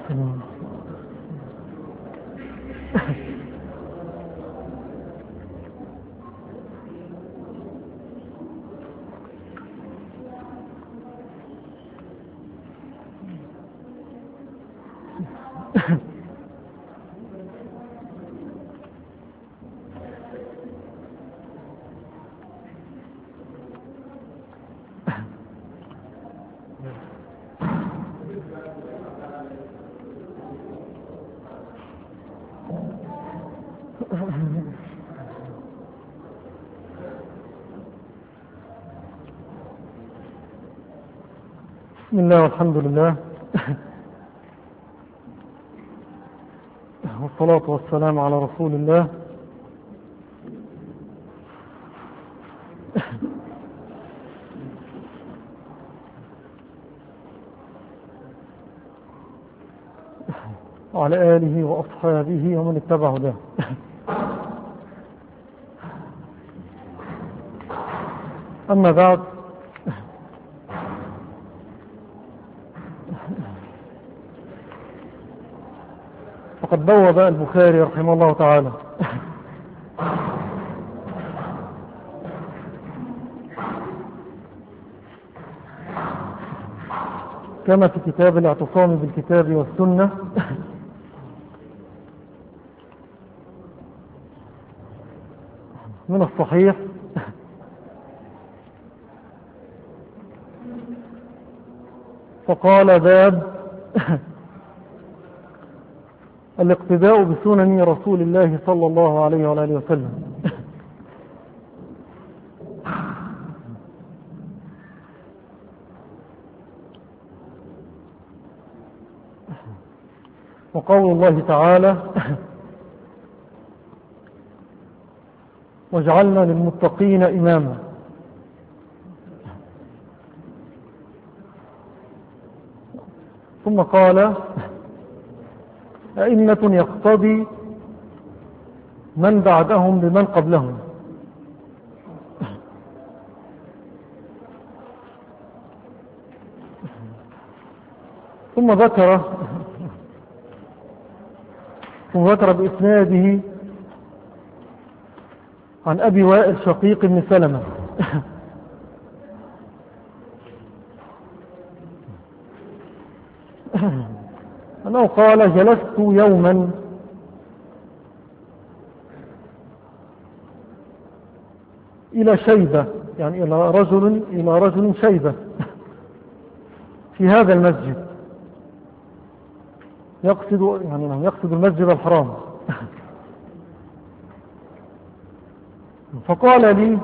بسم الله والحمد لله والصلاة والسلام على رسول الله. وعلى آله وأصحابه ومن اتبع هداه. أما بعد، فقد بوب البخاري رحمه الله تعالى كما في كتاب الاعتصام بالكتاب والسنة من الصحيح فقال: باب الاقتداء بسنن رسول الله صلى الله عليه وآله وسلم. وقول الله تعالى: وجعلنا للمتقين إماما. ثم قال: أئمة يقتضي من بعدهم بمن قبلهم. ثم ذكر بإسناده عن أبي وائل شقيق بن سلمة أنه قال: جلست يوما إلى شيبة، يعني إلى رجل شيبة في هذا المسجد، يقصد المسجد الحرام. فقال لي: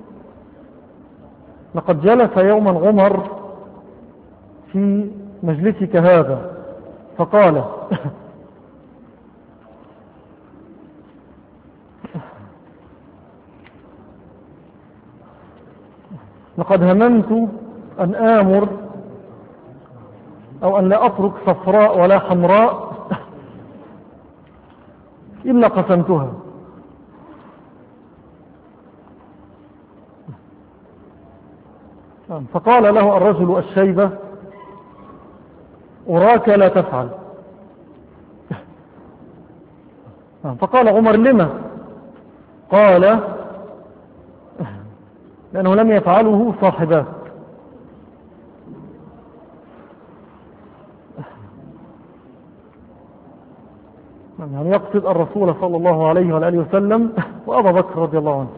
لقد جلس يوما عمر في مجلسك هذا، فقال: لقد هممت أن آمر أو أن لا أترك صفراء ولا حمراء إلا قسمتها. فقال له الرجل الشيبة: أراك لا تفعل. فقال عمر: لما؟ قال: لأنه لم يفعله صاحباك. يعني يقصد الرسول صلى الله عليه وآله وسلم وأبا بكر رضي الله عنه.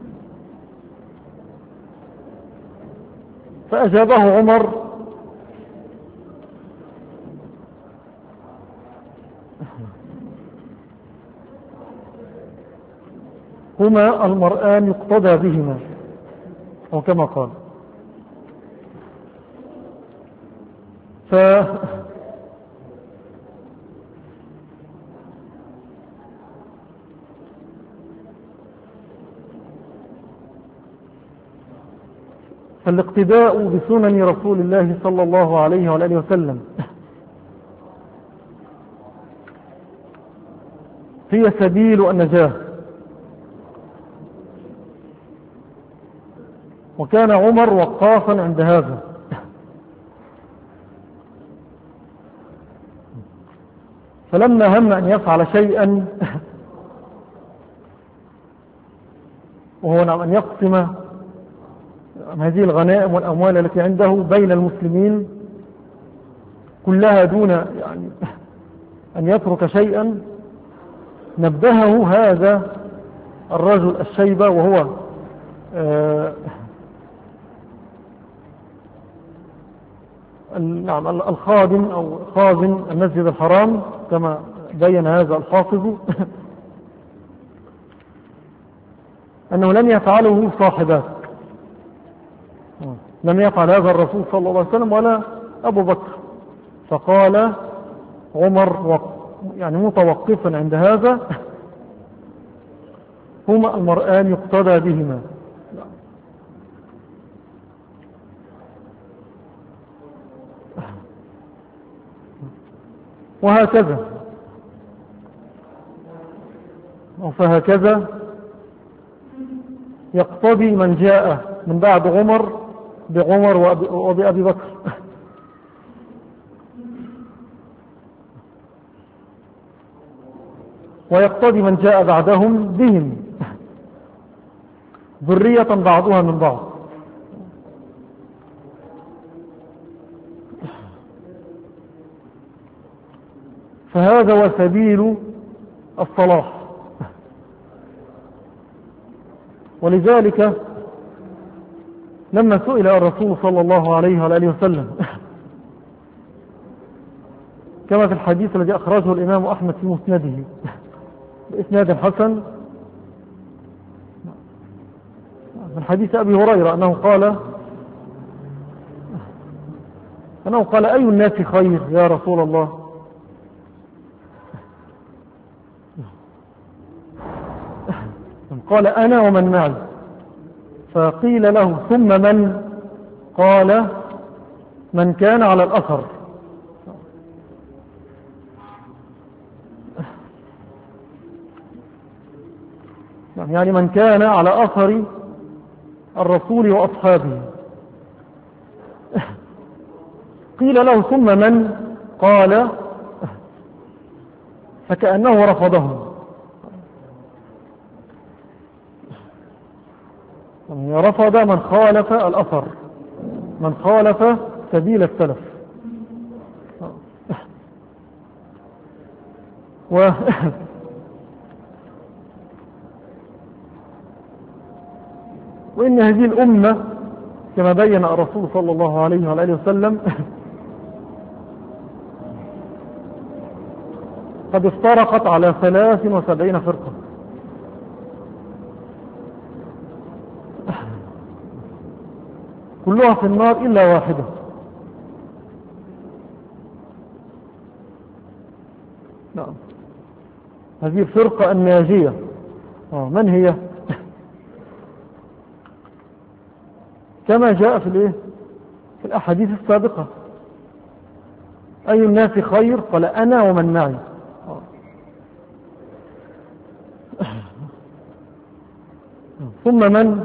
فأجابه عمر: هما المرآن يقتدى بهما، أو كما قال. فالاقتداء بسنن رسول الله صلى الله عليه وآله وسلم هي سبيل النجاة. وكان عمر وقافا عند هذا، فلما هم أن يفعل شيئا وهو نعم أن يقسم هذه الغنائم والأموال التي عنده بين المسلمين كلها دون يعني أن يترك شيئا، نبهه هذا الرجل الشيبة وهو نعم الخادم أو خازن المسجد الحرام كما بين هذا الحافظ أنه لم يفعله صاحبات، لم يفعل هذا الرسول صلى الله عليه وسلم ولا أبو بكر. فقال عمر يعني متوقفا عند هذا: هما المرآن يقتدى بهما. وهكذا فهكذا يقتضي من جاء من بعد عمر بعمر وبأبي بكر. ويقتضي من جاء بعدهم بهم، ذرية بعضها من بعض. فهذا هو سبيل الصلاح. ولذلك لما سئل الرسول صلى الله عليه وآله وسلم كما في الحديث الذي أخرجه الإمام أحمد في مسنده بإسناد حسن من حديث أبي هريرة أنه قال: أي الناس خير يا رسول الله؟ قال: أنا ومن معي. فقيل له: ثم من؟ قال: من كان على الأثر. يعني من كان على أثر الرسول وأصحابه. قيل له: ثم من؟ قال: فكأنه رفضهم، رفض من خالف الأثر، من خالف سبيل السلف. وإن هذه الأمة كما بين الرسول صلى الله عليه وآله وسلم قد افترقت على 73 فرقة، كلها في النار إلا واحدة. نعم، هذه الفرقة الناجية من هي؟ كما جاء في الأحاديث السابقة: أي الناس خير؟ قال: أنا ومن معي. ثم من؟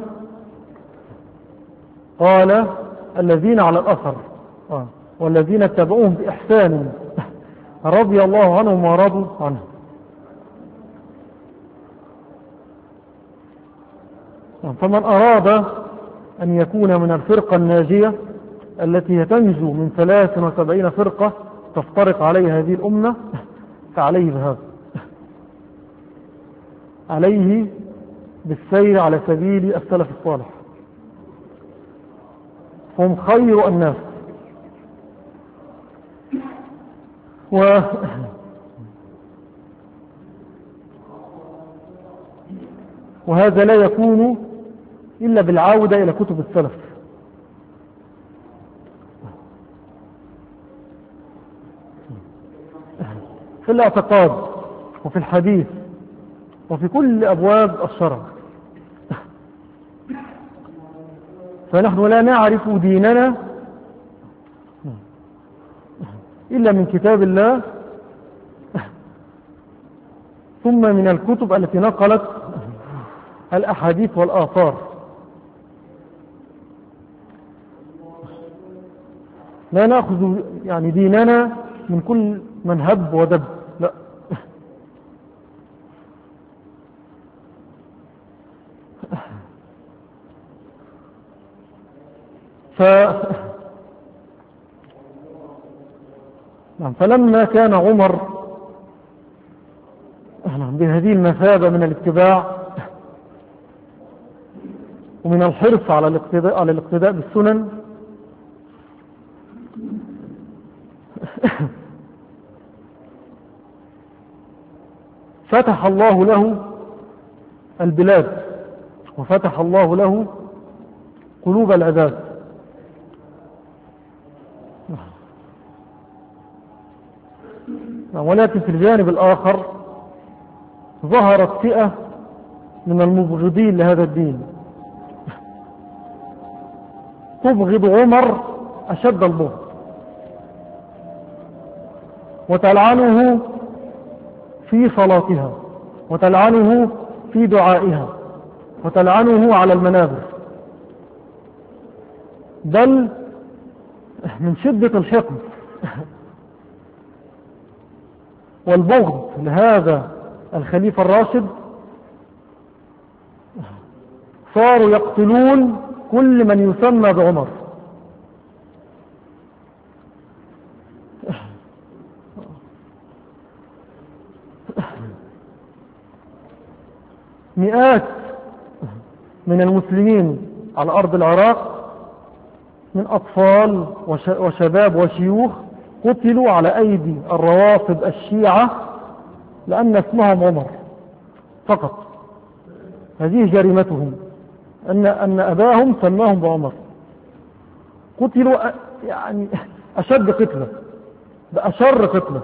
قال: الذين على الأثر والذين اتبعوهم بإحسان رضي الله عنهم ورضوا عنه. فمن أراد أن يكون من الفرقة الناجية التي تنجو من 73 فرقة تفترق عليها هذه الأمة، فعليه بهذا، عليه بالسير على سبيل السلف الصالح، هم خير الناس. وهذا لا يكون إلا بالعودة إلى كتب السلف. في الاعتقاد وفي الحديث وفي كل أبواب الشرع. فنحن لا نعرف ديننا إلا من كتاب الله، ثم من الكتب التي نقلت الأحاديث والآثار. لا نأخذ يعني ديننا من كل من هب ودب، لا، فلما كان عمر بهذه المثابة من الاتباع ومن الحرص على الاقتداء بالسنن، فتح الله له البلاد وفتح الله له قلوب العباد. ولكن في الجانب الآخر ظهرت فئة من المبغضين لهذا الدين تبغض عمر أشد البغض وتلعنه في صلاتها وتلعنه في دعائها وتلعنه على المنابر، بل من شدة الحقد والبغض لهذا الخليفة الراشد صاروا يقتلون كل من يسمى بعمر. مئات من المسلمين على أرض العراق من أطفال وشباب وشيوخ قتلوا على أيدي الروافض الشيعة لأن اسمهم عمر فقط. هذه جريمتهم، أن أباهم سماهم بعمر. قتلوا يعني أشد قتلة بأشر قتلة.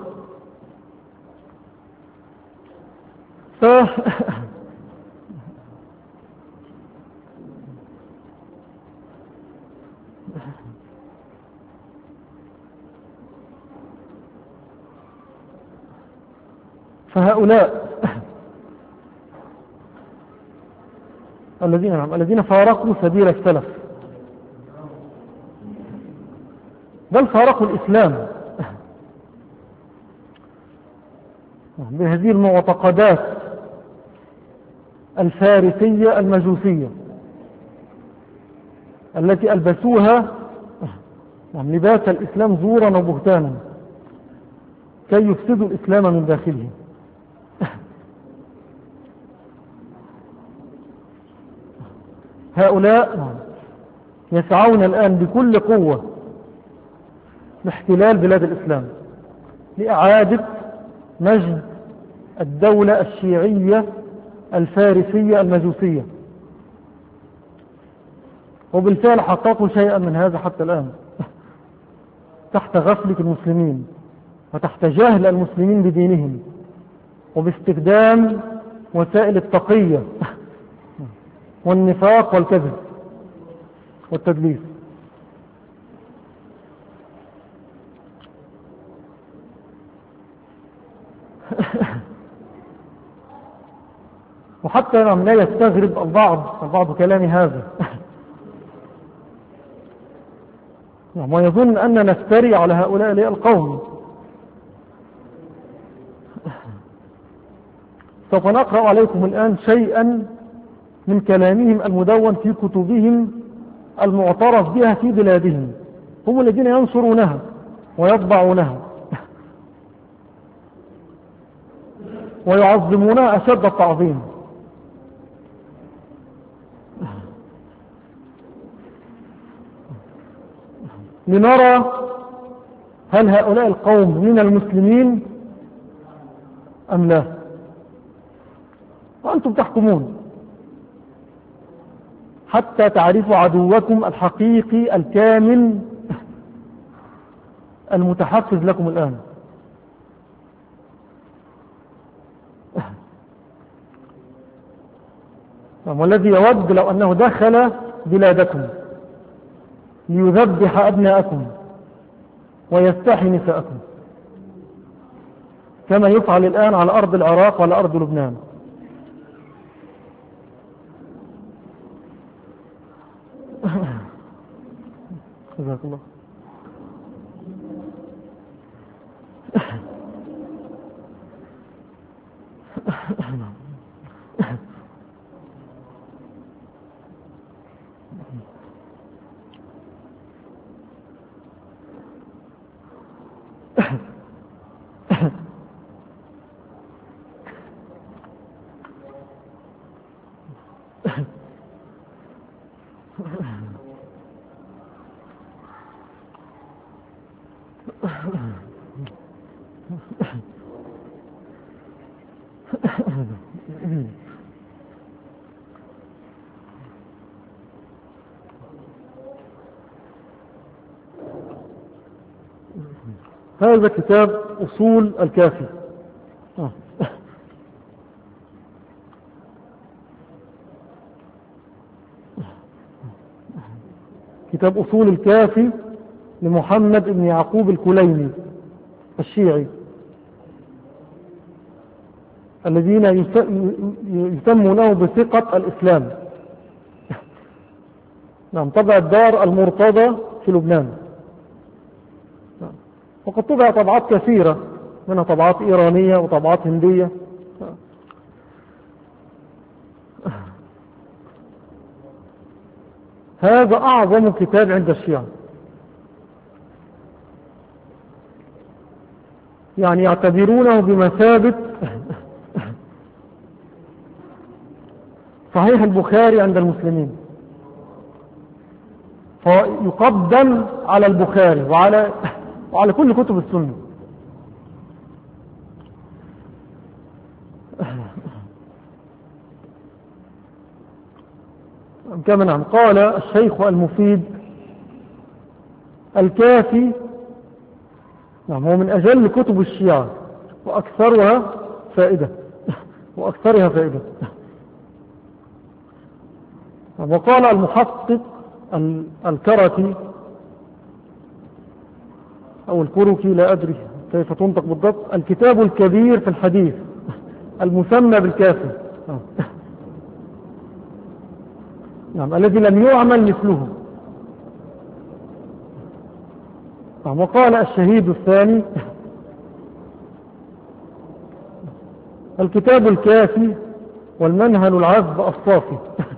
فهؤلاء الذين فارقوا سبيل السلف، بل فارقوا الإسلام بهذه المعتقدات الفارسية المجوسية التي ألبسوها لباس الإسلام زورا وبهتانا كي يفسدوا الإسلام من داخله. هؤلاء يسعون الآن بكل قوة لاحتلال بلاد الإسلام، لإعادة مجد الدولة الشيعية الفارسية المجوسية، وبالفعل حققوا شيئا من هذا حتى الآن تحت غفلة المسلمين وتحت جهل المسلمين بدينهم وباستخدام وسائل التقية والنفاق والكذب والتدليس. وحتى لا يستغرب البعض كلام هذا ويظن أن نفتري على هؤلاء القوم. سوف نقرأ عليكم الآن شيئا من كلامهم المدون في كتبهم المعترف بها في بلادهم. هم الذين ينشرونها ويطبعونها ويعظمونها أشد التعظيم. لنرى هل هؤلاء القوم من المسلمين أم لا، وأنتم تحكمون حتى تعرفوا عدوكم الحقيقي الكامل المتحفز لكم الآن. والذي يود لو أنه دخل بلادكم ليذبح أبناءكم ويستحي نساءكم كما يفعل الآن على أرض العراق وعلى أرض لبنان. جزاك الله. هذا كتاب أصول الكافي. كتاب أصول الكافي لمحمد بن يعقوب الكليني الشيعي، الذين يسمونه بثقة الإسلام. نعم، طبع الدار المرتضى في لبنان، وقد طبع طبعات كثيرة، منها طبعات إيرانية وطبعات هندية. هذا أعظم كتاب عند الشيعة، يعني يعتبرونه بمثابة صحيح البخاري عند المسلمين، فيقدم على البخاري وعلى كل كتب السنة. كما نعم قال الشيخ المفيد: الكافي نعم هو من أجل كتب الشيعة وأكثرها فائدة وقال المحقق الكركي أو الكركي، لا أدري كيف تنطق بالضبط: الكتاب الكبير في الحديث المسمى بالكافي، نعم، الذي لم يعمل مثله. نعم، وقال الشهيد الثاني: الكتاب الكافي والمنهل العذب الصافي.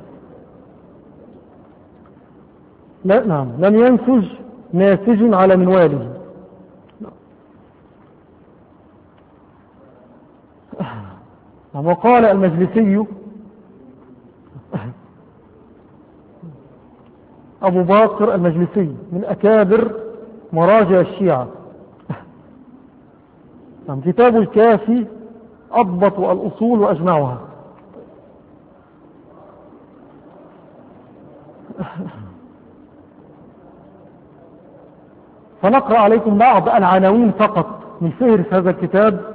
لا، نعم، لم ينسج ناسج على منواله. نعم، وقال المجلسي أبو باقر المجلسي من أكابر مراجع الشيعة: نعم، كتاب الكافي أضبط الأصول وأجمعها. فنقرأ عليكم بعض العناوين فقط من فهرس هذا الكتاب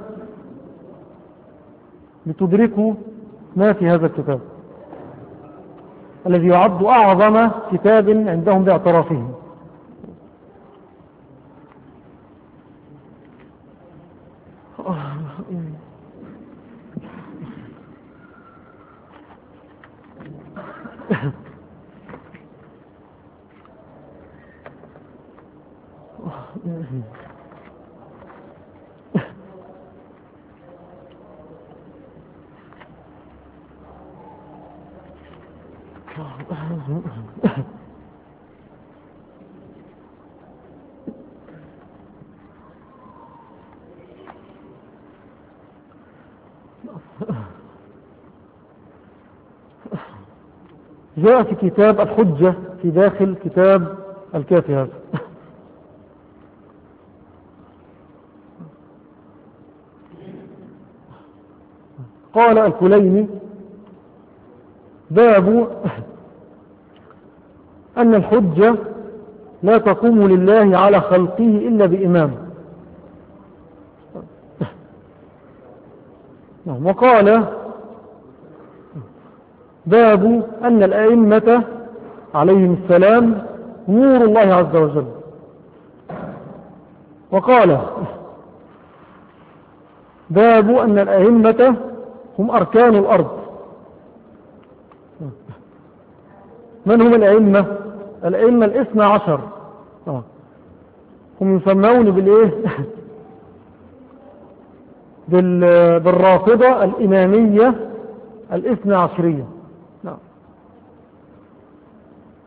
لتدركوا ما في هذا الكتاب الذي يعد أعظم كتاب عندهم باعترافهم. جاء في كتاب الحجة في داخل كتاب الكافي هذا: قال الكليني: باب أن الحجة لا تقوم لله على خلقه إلا بإمام. وقال: باب أن الأئمة عليهم السلام نور الله عز وجل. وقال: باب أن الأئمة هم أركان الأرض. من هم الأئمة؟ الأئمة 12 هم يسمون بالإيه؟ بالرافضة الإمامية 12.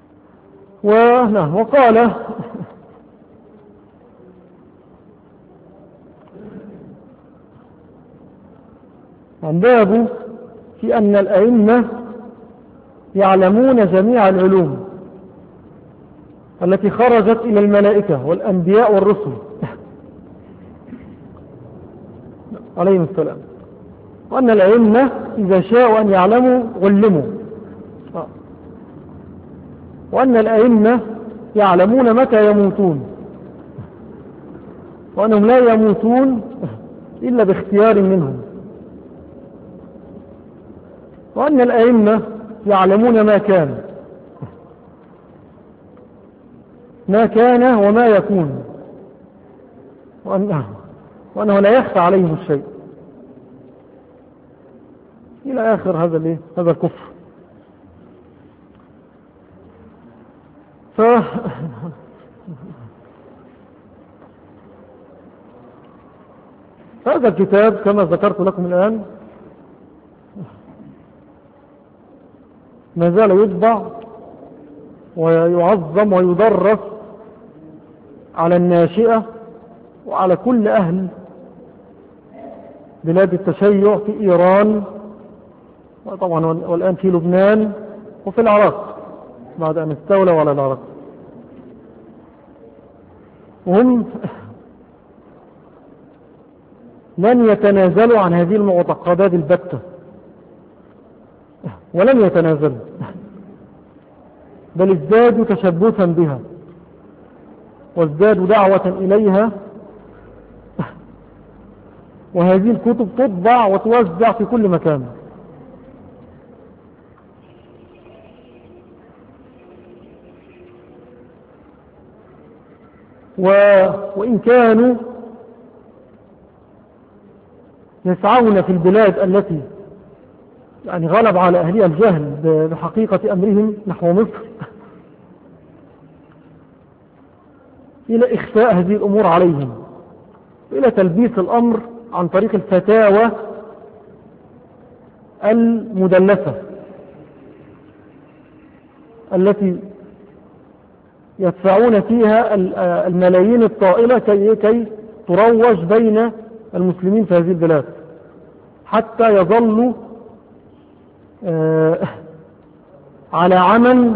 وقال: عن بابه في أن الأئمة يعلمون جميع العلوم التي خرجت إلى الملائكة والأنبياء والرسل عليهم السلام، وأن الأئمة إذا شاءوا أن يعلموا علموا، وأن الأئمة يعلمون متى يموتون، وأنهم لا يموتون إلا باختيار منهم، وأن الأئمة يعلمون ما كان وما يكون، وأنه لا يخفى عليهم الشيء إلى آخر هذا الكفر. هذا الكتاب كما ذكرت لكم الآن ما زال يطبع ويعظم ويدرس على الناشئة وعلى كل أهل بلاد التشيع في إيران، وطبعا والآن في لبنان وفي العراق بعد أن استولوا على العراق. وهم لن يتنازلوا عن هذه المعتقدات البتة، ولن يتنازلوا، بل ازدادوا تشبثا بها وازدادوا دعوة إليها، وهذه الكتب تطبع وتوزع في كل مكان. وإن كانوا يسعون في البلاد التي يعني غلب على أهلها الجهل بحقيقة أمرهم نحو مصر إلى إخفاء هذه الأمور عليهم، إلى تلبيس الأمر عن طريق الفتاوى المدلسة التي يدفعون فيها الملايين الطائلة كي تروج بين المسلمين في هذه البلاد حتى يظلوا على عمل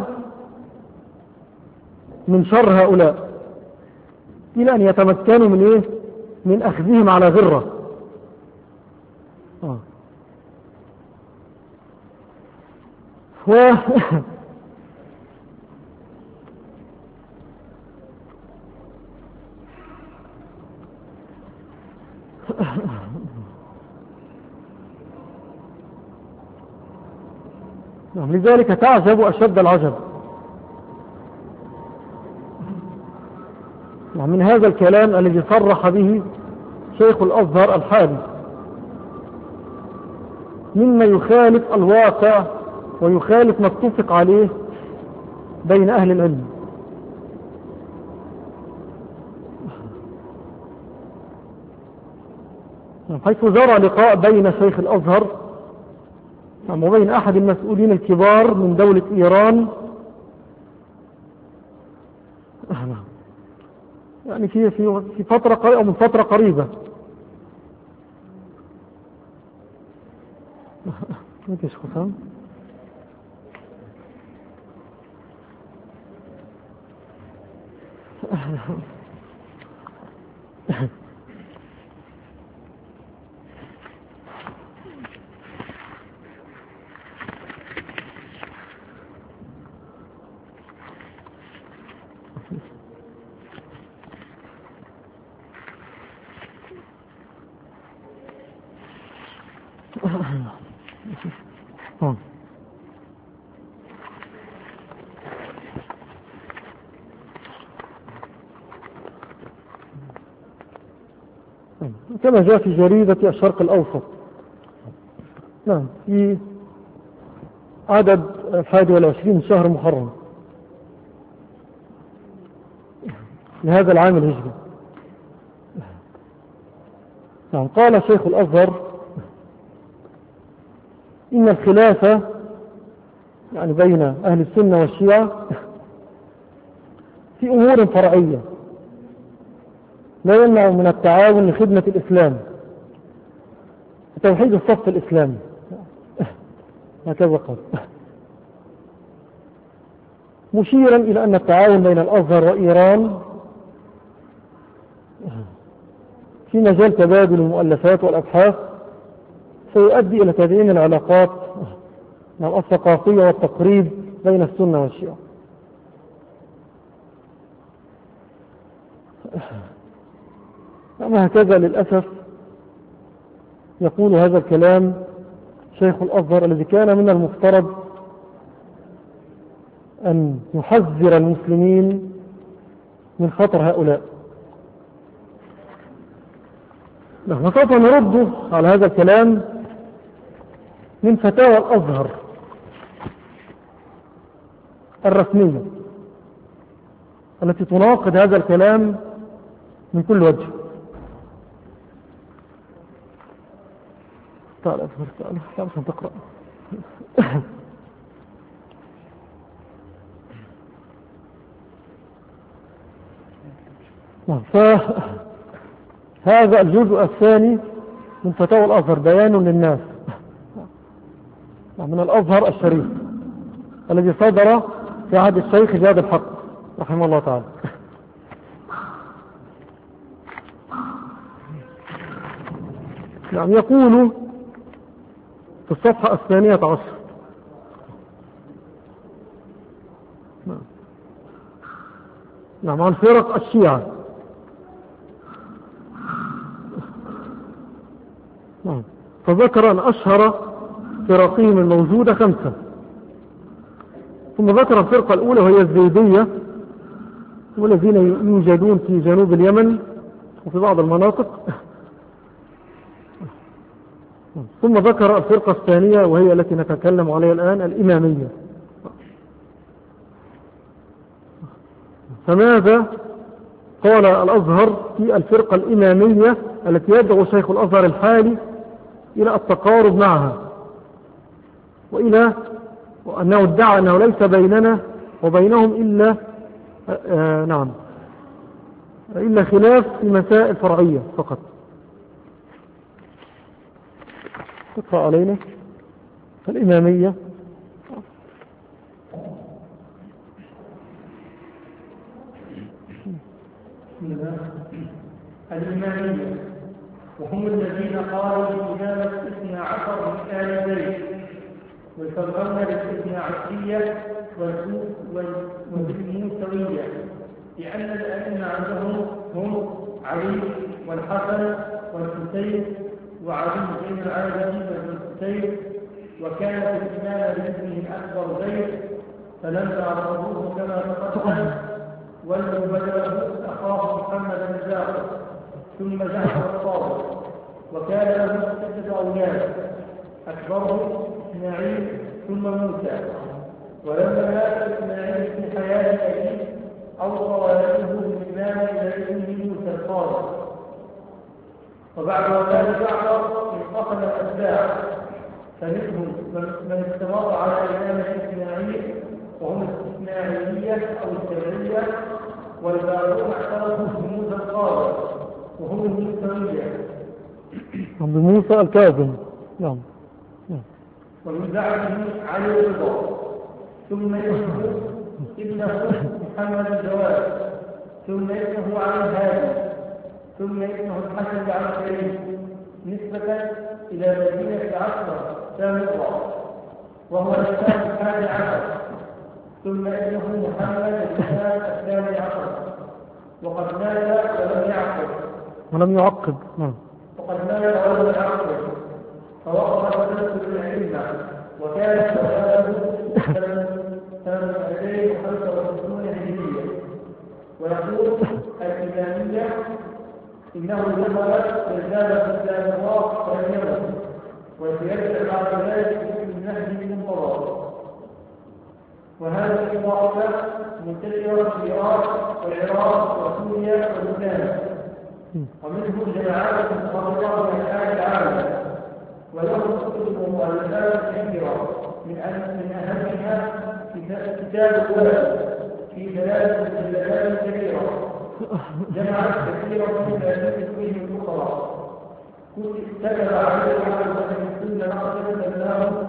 من شر هؤلاء، إلى أن يتمكنوا من أخذهم على غرة. لذلك تعجب أشد العجب من هذا الكلام الذي صرح به شيخ الأزهر الحالي، مما يخالف الواقع ويخالف ما اتفق عليه بين أهل العلم. حيث جرى لقاء بين شيخ الأزهر وبين أحد المسؤولين الكبار من دولة إيران، يعني في فترة قريبة أو من فترة قريبة. ماذا خسام؟ كما جاء في جريدة الشرق الأوسط، نعم، في عدد 21 شهر محرم لهذا العام الهجري. نعم، قال شيخ الأزهر إن الخلافة يعني بين أهل السنة والشيعة في أمور فرعية لا يمنع من التعاون لخدمة الإسلام، توحيد الصف الإسلامي، هكذا قال، مشيرا إلى أن التعاون بين الأزهر وإيران في مجال تبادل المؤلفات والأبحاث سيؤدي إلى تدعيم العلاقات الثقافية والتقريب بين السنة والشيعة. أما هكذا للأسف يقول هذا الكلام شيخ الأزهر الذي كان من المفترض أن يحذر المسلمين من خطر هؤلاء. وسوف نرد على هذا الكلام من فتاوى الأزهر الرسمية التي تناقض هذا الكلام من كل وجه. تعال عشان تقرأ. فهذا الجزء الثاني من فتاوى الأزهر بيان للناس من الأزهر الشريف الذي صدر في عهد الشيخ جاد الحق رحمه الله تعالى. يقول في الصفحة 12 عن فرق الشيعة. فذكر أن أشهر فرقهم الموجودة 5، ثم ذكر الفرقة الأولى وهي الزيدية والذين يوجدون في جنوب اليمن وفي بعض المناطق، ثم ذكر الفرقة الثانية وهي التي نتكلم عليها الآن الإمامية. فماذا قال الأزهر في الفرقة الإمامية التي يدعو شيخ الأزهر الحالي إلى التقارب معها وإلى وأنه ادعى أنه ليس بيننا وبينهم إلا خلاف في مسائل فرعية فقط. تقرأ علينا الإمامية. الإمامية وهم الذين قالوا بإمامة 12 من آل البيت ويسمون بالاثنى عشرية والموسوية، لأن الأئمة عندهم هم علي والحسن والحسين وعلي بن العابدين بن الحسين، وكانت الإمامة باسمه الأكبر زيد، فلما رفضوه كما تقدم ولوا بدله أخاه محمد بن جعفر ثم جعفر الصادق، وكان له 6 أولاد أكبرهم إسماعيل ثم موسى. ولما مات إسماعيل في حياة أبيه أوصى والده بالإمامة إلى ابنه موسى الصادق، وبعد وفاة جعفر انقسم الأتباع، فمنهم من استمر على إمامة إسماعيل وهم الإسماعيلية أو السبعية، والباقون اعترفوا بموسى الصادق وهم الموسوية بموسى الكاظم. نعم. ومن بعده علي الرضا، ثم ابنه محمد الجواد، ثم ابنه علي الهادي، ثم ابنه الحسن العسكري نسبة إلى مدينة عشرة سامرة وهو الإسلام 11، ثم ابنه محمد الإسلام 12، وقد مات ولم يعقب. وقد مات ولم يعقب، فوقف تنسل العلم، وكانت وفاته سنة 265 هجرية. ويقول الإمامية إنه ذكر رسالة السامراء واليمن، وسيرجع بعد ذلك من نهج المنتظر. وهذه الطائفة منتشرة في إيران والعراق وسوريا ولبنان، ومنهم جماعات متفرقة من أنحاء العالم، ولهم كتب ومؤلفات كثيرة، من أهمها كتاب الولد في 3 مجلدات كبيرة جمعت كثيرا من تأليف فيه الأخرى، كتب عليه واحد من كل نقص له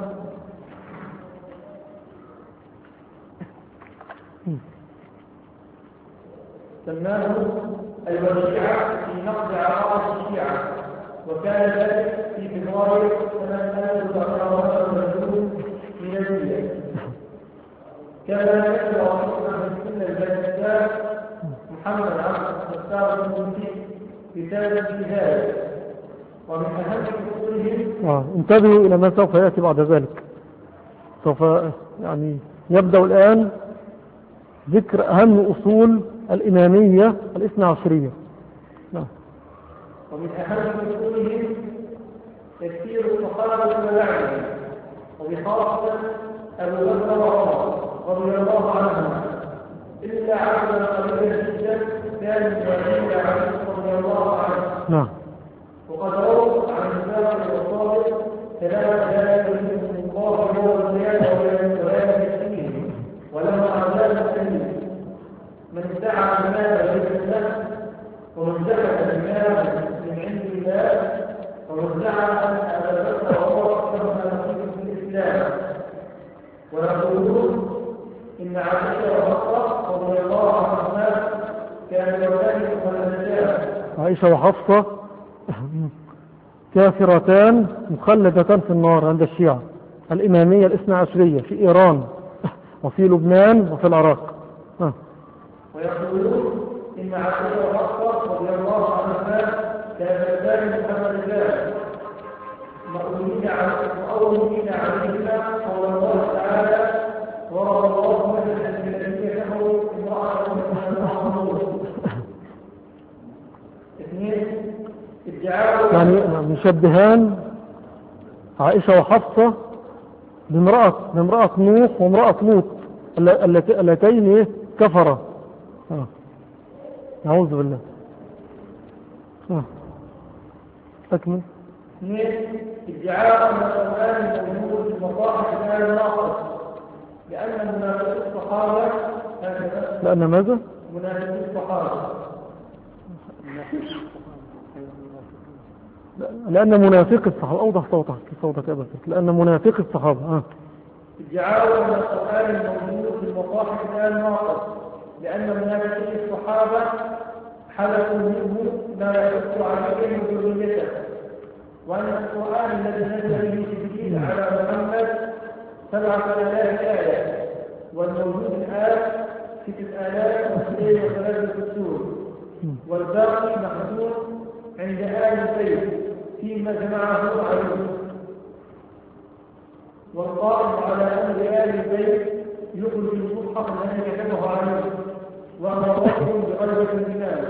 سماه الوشيعة في نقد عقائد الشيعة، وكان ذلك في فبراير سنة 1930 ميلادية. كان يكتب رئيسا من سنة الباكستان محمد عبد الستار المنسي كتابا في ذلك، ومن أهم أصولهم انتبهوا إلى ما سوف يأتي بعد ذلك. سوف يعني يبدأ الآن ذكر أهم أصول الإمامية الاثنى عشرية. ومن أهم أصولهم تكفير الصحابة وبعدهم، وبخاصة أبو بكر وعمر رضي الله عنهما، إلا عبدا قليلا جدا كان يزيد علي رضي الله عنه. وقد رووا عن السابق والصادق كلام ذلك من الله والزيادة ولا يكفيه ولما أعلام السليم من ادعى المال بالله ومن زكى المال من عند الله ومن زعم أن أبا بكر وعمر أكثر نصيب في الإسلام، ويقولون إن عائشة وحفصة رضي الله عنهما كانوا يوتان مخلدتان. عائشة وحفصة كافرتان مخلدتان في النار عند الشيعة الإمامية الاثنى عشرية في إيران وفي لبنان وفي العراق. ويقولون إن عائشة وحفصة رضي الله عنهما كافرتان مخلدتان مؤمنين عليهما قول الله تعالى ضرب الله مثلا للذين كفروا امرأة اثنين ادعاء يعني مشبهان عائشة وحفصة بامرأة نوح وامرأة لوط اللتين كفرا. نعوذ بالله. أكمل. ادعاء من القرآن والنور في مصاحف الآن الناقص، لأن منافق الصحابة لأن ماذا؟ منافق الصحابة لأن منافق الصحابة أوضح صوتك أبدا. لأن منافق الصحابة ادعاء من القرآن الموجود في المصاحف الآن ناقص، لأن منافقي الصحابة حلفوا منه ما يحث عليهم ذريته، وأن القرآن الذي نزل به جبريل على محمد 7000 آية، والموجود الآن 6293 والباقي محدود عند آل البيت فيما جمعه عليه. والقائم على أمر آل البيت يخرج المصحف الذي كتبه عليه وهو واقع بغلبة الإمام.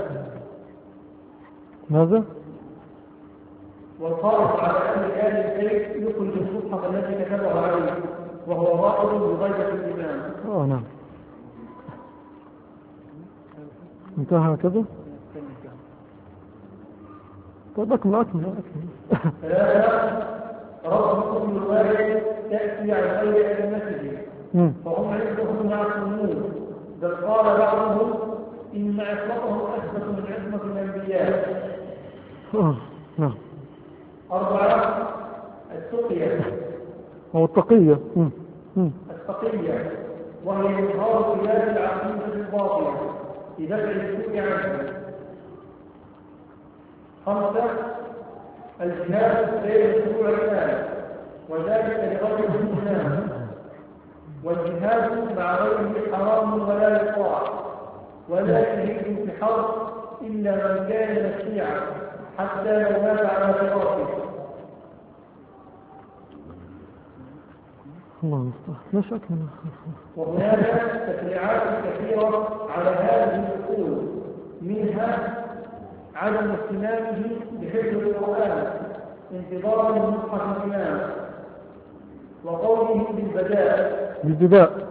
ماذا؟ والقائم على أمر آل البيت يخرج المصحف الذي كتبه عليه وهو واقع بغلبة الإمام. نعم. انتهى هكذا؟ طيب أكمل. ثلاثة رب كل الوالد تأتي عن غير أئمته فهم عندهم معصومون، بل قال بعضهم إن عصمتهم أثبت من عصمة الأنبياء. نعم. أربعة التقية أو التقية. التقية وهي إظهار خلاف العقيدة الباطلة لدفع السوء عنه. خمسة الجهاد بين الشروع الثاني وذلك لغير الإسلام، والجهاد مع غيره حرام ولا يطاع، ولا يهيج في حرب إلا من كان من الشيعة حتى لو مات على فراشه. الله المستعان. مش أكمل. وهناك تشريعات كثيرة على هذه الأصول، منها عدم اهتمامه بحفظ القرآن انتظارا من مصحف الإمام، وقوله بالبداء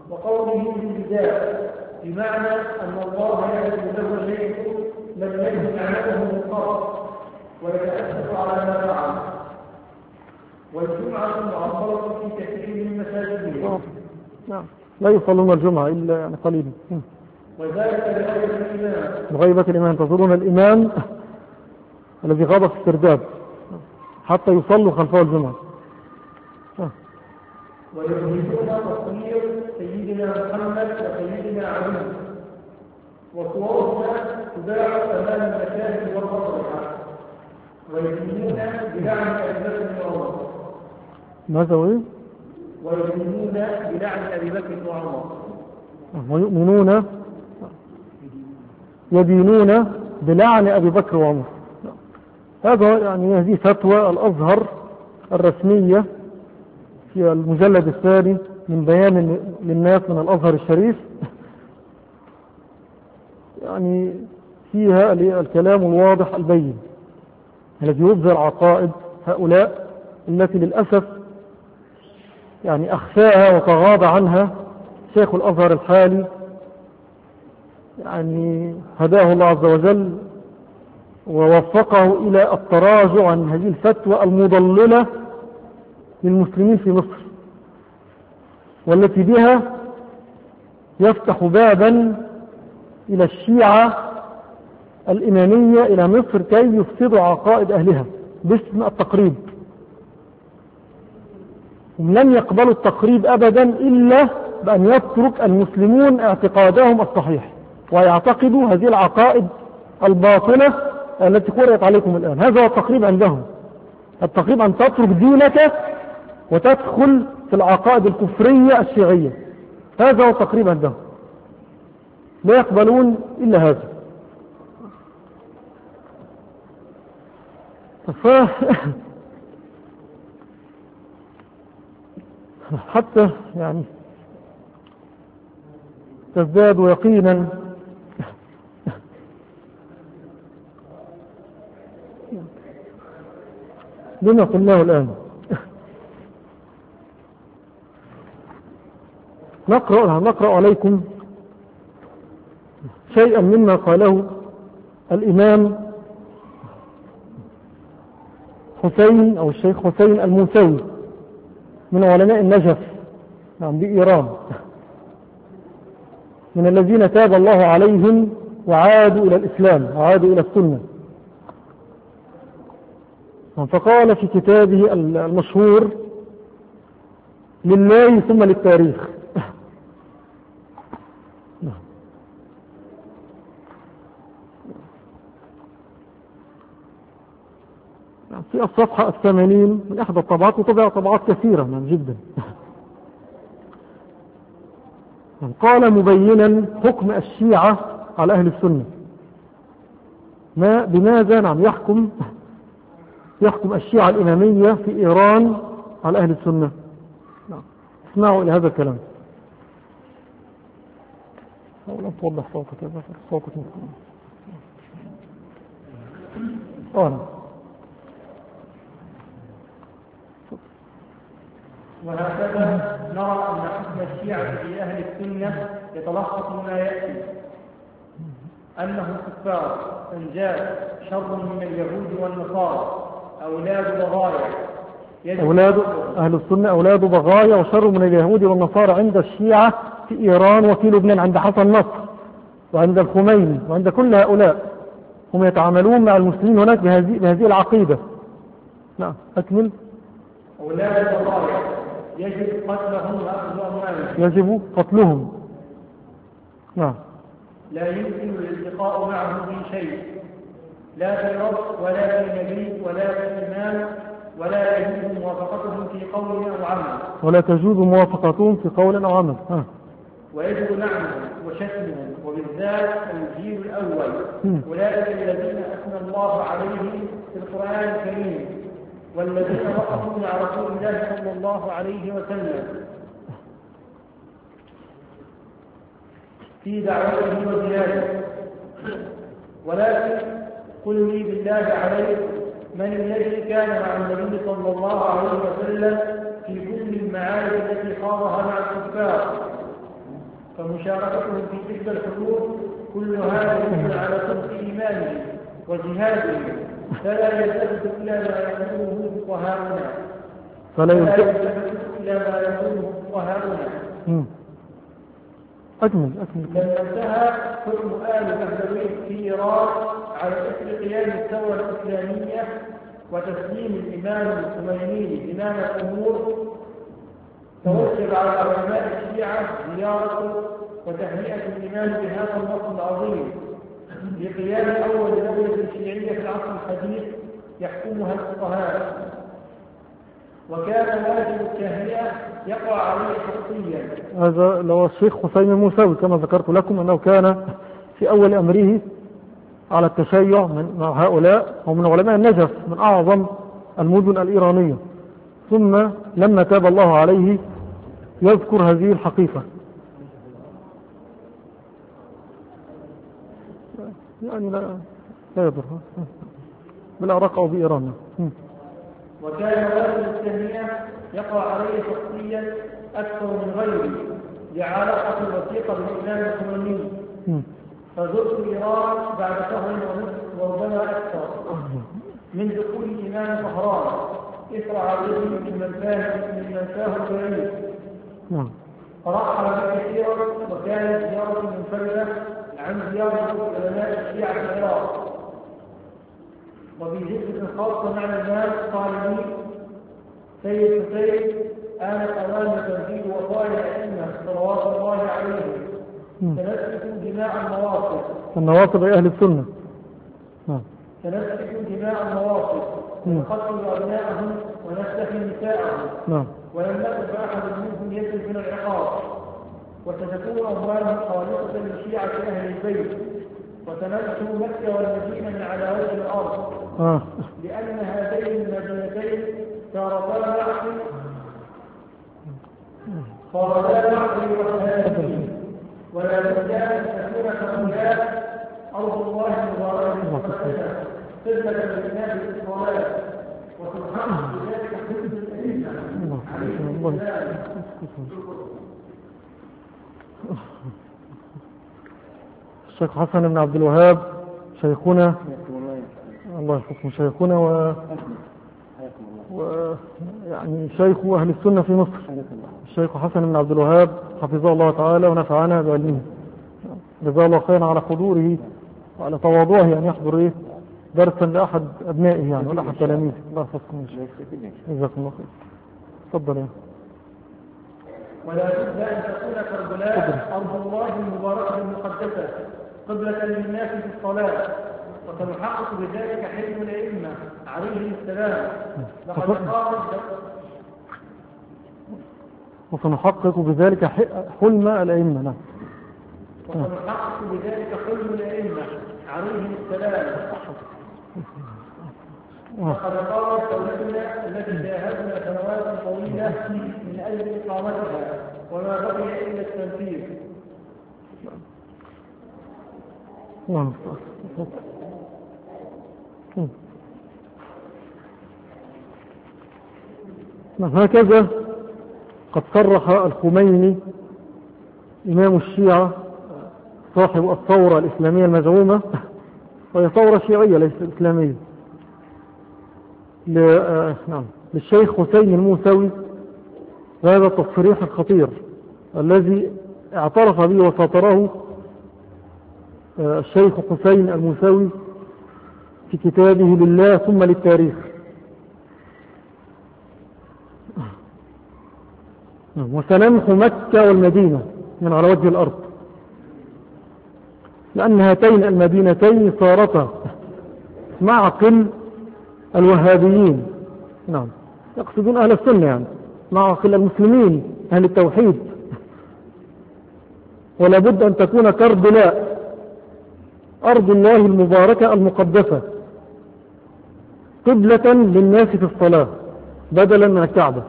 بمعنى أن الله يجب له شيء لم يجب يعلمه من قبل ويتأسف على ما فعل. والجمعة معطلة في كثير من مساجدها. نعم. لا يصلون الجمعة إلا يعني قليلا. وذلك بغيبة الإمام. تظنون الإمام الذي غاب في السرداب حتى يصلوا خلفه الجمعة. ويريدون تصوير سيدنا محمد وسيدنا علي وصورهما تباع أمام المشاهد والمسرح ويؤمنون بلعن أبي بكر وعمر. ماذا وإيه؟ ويؤمنون بلعن أبي بكر وعمر. ويؤمنون يدينون بلعن أبي بكر وعمر. هذا يعني هذه فتوى الأزهر الرسمية في المجلد الثاني من بيان للناس من الأزهر الشريف، يعني فيها الكلام الواضح البين الذي يبذر عقائد هؤلاء التي للأسف يعني أخفاها وتغاضى عنها شيخ الأزهر الحالي، يعني هداه الله عز وجل ووفقه إلى التراجع عن هذه الفتوى المضللة للمسلمين في مصر، والتي بها يفتح بابا إلى الشيعة الإمامية إلى مصر كي يفسدوا عقائد أهلها باسم التقريب. لم يقبلوا التقريب أبدا إلا بأن يترك المسلمون اعتقادهم الصحيح ويعتقدوا هذه العقائد الباطلة التي قرأت عليكم الآن. هذا هو التقريب عندهم. التقريب أن تترك دينك وتدخل في العقائد الكفرية الشيعية. هذا هو التقريب عندهم، لا يقبلون إلا هذا. حتى يعني تزداد يقينا لما قلناه الآن. نقرأ عليكم شيئا مما قاله الإمام حسين أو الشيخ حسين الموسوي من علماء النجف بإيران، من الذين تاب الله عليهم وعادوا إلى الإسلام وعادوا إلى السنة. فقال في كتابه المشهور لله ثم للتاريخ، في الصفحة 80 من إحدى الطبعات، وطبع طبعات كثيرة جدا. قال مبينا حكم الشيعة على أهل السنة، بماذا يحكم الشيعة الإمامية في إيران على أهل السنة. اسمعوا إلى هذا الكلام. أولا توضح صوتك يا باشا، صوتك مفهوم. وهكذا نرى أن حكم الشيعة في أهل السنة يتلخص مما يأتي: أنهم كفار أنجاز شر من اليهود والنصارى، أولاد بغايا. أولاد أهل السنة أولاد بغايا وشر من اليهود والنصارى عند الشيعة في إيران وفي لبنان عند حسن نصر وعند الخميني وعند كل هؤلاء. هم يتعاملون مع المسلمين هناك بهذه العقيدة. نعم أكمل. أولاد بغايا يجب قتلهم وأخذ أموالهم. يجب قتلهم. نعم. لا يمكن الالتقاء معهم في شيء، لا في رب ولا في نبي ولا في إمام، ولا يجوز موافقتهم في قول أو عمل. ولا تجوز موافقتهم في قول أو عمل. ويجب لعنهم وشتمهم، وبالذات الجيل الأول، أولئك الذين أثنى الله عليهم في القرآن الكريم، والذين وقفوا مع رسول الله صلى الله عليه وسلم في دعوته وجهاده. ولكن قل لي بالله عليك من الذي كان مع النبي صلى الله عليه وسلم في كل المعارك التي خاضها مع الكفار، فمشاركتهم في تلك الحروب كل هذا يدل على صدق إيمانه وجهاده، فلا يلتفت إلى ما يقوله فقهاؤنا أكمل. لما انتهى حكم آل بهلوي في إيران على إثر قيام الثورة الإسلامية وتسليم الإمام الخميني إمام الأمور، توجب على علماء الشيعة زيارته وتهنئة الإمام بهذا النصر العظيم لقيام أول دولة شيعية في العصر الحديث يحكمها الفقهاء. وكان واجب التهنئة يقع عليه شخصيا. هذا لو الشيخ حسين الموسوي كما ذكرت لكم أنه كان في أول أمره على التشيع مع هؤلاء ومن علماء النجف من أعظم المدن الإيرانية، ثم لما تاب الله عليه يذكر هذه الحقيقة. يعني لا يضر بالعراق أو بإيران. وكان واجب التهنئة يقع عليه شخصيا أكثر من غيره لعلاقة وثيقة بالإمام الخميني، فزرت إيران بعد شهر ونصف وربما أكثر من دخول الإمام طهران إثر عودته من منفاه البعيد، فرحل بكثيرا، وكانت زيارة منفردة عن زيارة علماء الشيعة في العراق. وفي جلسة خاصة مع الناس قال سيد حسين آن أوان تنفيذ وصايا الأئمة صلوات الله عليهم، سنسفك دماء النواصب أهل السنة، سنسفك دماء النواصب ونقتل أبناءهم ونستحي نساءهم، ولم نكن أحد منهم يجلس من العقاب، وستكون أموالهم خالصة لشيعة أهل البيت، وسننشر مكة والمدينة من على وجه الأرض، لأن هذين المدينتين صارتا معقل وهادي، ولا تزال أن تكون هؤلاء أرض الله المباركة المقدسة خدمة للناس بالصلاة، وسبحانه بذلك حزب الأئمة عليه السلام. الشيخ حسن بن عبد الوهاب شيخنا، الله يحفظكم، شيخنا يعني شيخ أهل السنة في مصر، الشيخ حسن بن عبد الوهاب حفظه الله تعالى ونفعنا بعلمه، جزاه الله خيرا على حضوره وعلى تواضعه أن يحضر درسا لأحد أبنائه يعني ولا أحد تلاميذه. الله يحفظكم، جزاكم الله خير. تفضل يا. ولا بد أن تكون كربلاء أرض الله المباركة المقدسة قبلة للناس في الصلاة، وسنحقق بذلك حلم الأئمة عليه السلام. لقد قال وسنحقق بذلك حلم الأئمة. نعم. وسنحقق بذلك حلم الأئمة عليه السلام. لقد قامت دولتنا التي جاهدنا سنوات طويلة من أجل إقامتها، وما بقي إلا التنفيذ. هكذا قد صرح الخميني إمام الشيعة صاحب الثورة الإسلامية المزعومة، وهي ثورة شيعية ليست إسلامية، للشيخ حسين الموسوي هذا التصريح الخطير الذي اعترف به وسطره الشيخ حسين الموسوي في كتابه لله ثم للتاريخ. وسنمحو مكة والمدينة من على وجه الأرض، لأن هاتين المدينتين صارتا معقل الوهابيين. نعم، يقصدون أهل السنة يعني، معقل المسلمين أهل التوحيد. ولا بد أن تكون كربلاء أرض الله المباركة المقدسة قبلة للناس في الصلاة بدلا من الكعبة.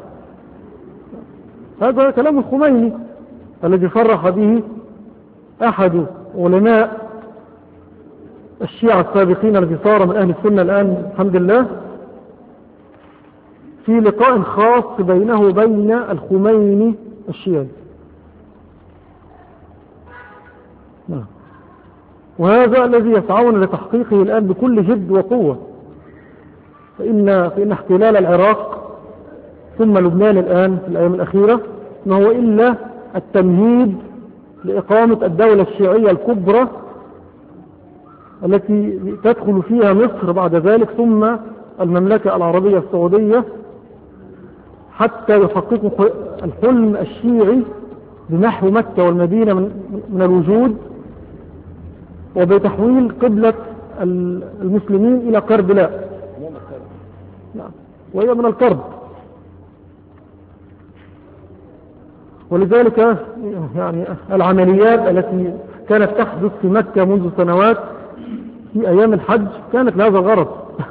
هذا كلام الخميني الذي صرح به أحد علماء الشيعة السابقين الذي صار من أهل السنة الآن الحمد لله، في لقاء خاص بينه وبين الخميني الشيعي. وهذا الذي يسعون لتحقيقه الآن بكل جد وقوة، فإن احتلال العراق ثم لبنان الآن في الأيام الأخيرة ما هو إلا التمهيد لإقامة الدولة الشيعية الكبرى التي تدخل فيها مصر بعد ذلك، ثم المملكة العربية السعودية حتى يحققوا الحلم الشيعي بمحو مكة والمدينة من الوجود، وبتحويل قبلة المسلمين إلى كربلاء، وهي من الكرب. ولذلك يعني العمليات التي كانت تحدث في مكة منذ سنوات في أيام الحج كانت لهذا الغرض.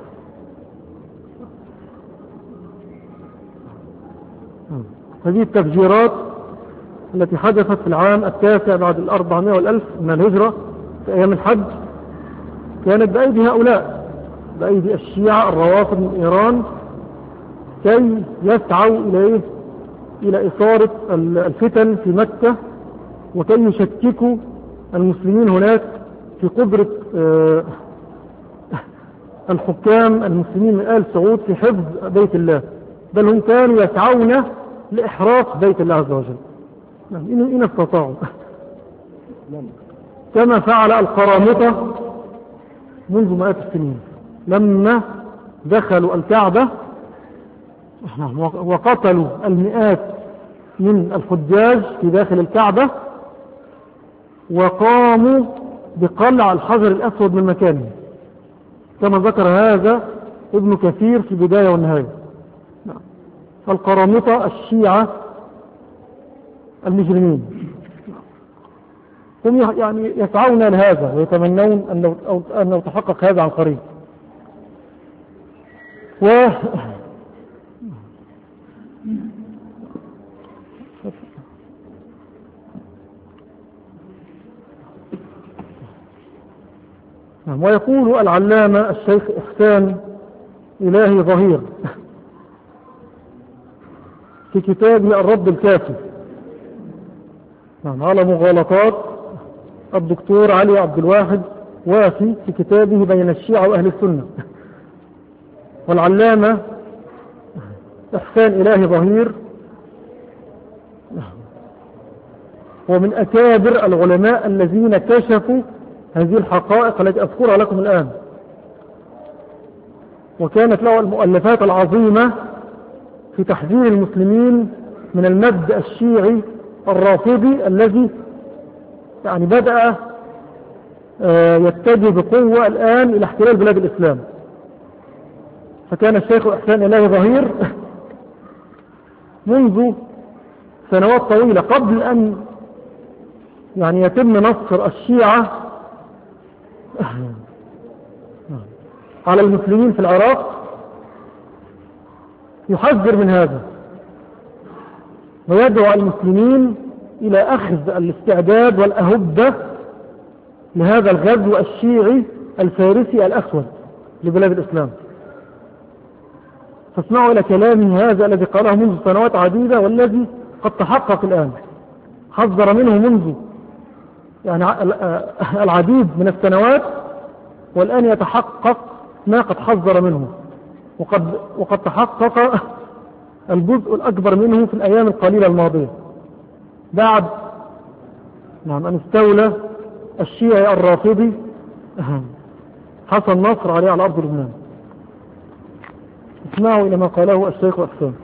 هذه التفجيرات التي حدثت في العام 9 بعد 400 والألف من الهجرة في أيام الحج كانت بأيدي هؤلاء، بأيدي الشيعة الروافض من إيران، كي يسعوا إلى إثارة الفتن في مكة، وكي يشككوا المسلمين هناك في قدرة الحكام المسلمين من آل سعود في حفظ بيت الله، بل هم كانوا يسعون لإحراق بيت الله عز وجل إن استطاعوا، كما فعل القرامطة منذ مئات السنين لما دخلوا الكعبة وقتلوا المئات من الحجاج في داخل الكعبة، وقاموا بقلع الحجر الأسود من مكانه، كما ذكر هذا ابن كثير في البداية والنهاية. القرامطة الشيعة المجرمين هم يعني يسعون لهذا ويتمنون أنه تحقق هذا عن قريب. ويقول العلامة الشيخ إحسان إلهي ظهير في كتابه الرد الكافي على مغالطات الدكتور علي عبد الواحد وافي في كتابه بين الشيعة وأهل السنة، والعلامة إحسان إلهي ظهير ومن أكابر العلماء الذين كشفوا هذه الحقائق التي أذكرها لكم الآن، وكانت له المؤلفات العظيمة في تحذير المسلمين من المد الشيعي الرافضي الذي يعني بدأ يتجه بقوة الآن إلى احتلال بلاد الإسلام. فكان الشيخ إحسان إلهي ظهير منذ سنوات طويلة قبل أن يعني يتم نصر الشيعة على المسلمين في العراق يحذر من هذا، ويدعو المسلمين إلى أخذ الاستعداد والأهبة لهذا الغزو الشيعي الفارسي الأسود لبلاد الإسلام. فاسمعوا إلى كلامه هذا الذي قاله منذ سنوات عديدة والذي قد تحقق الآن، حذر منه منذ يعني العديد من السنوات، والآن يتحقق ما قد حذر منه، وقد تحقق الجزء الأكبر منه في الأيام القليلة الماضية بعد أن استولى الشيعي الرافضي حسن نصر عليه على أرض لبنان. اسمعوا إلى ما قاله الشيخ إحسان.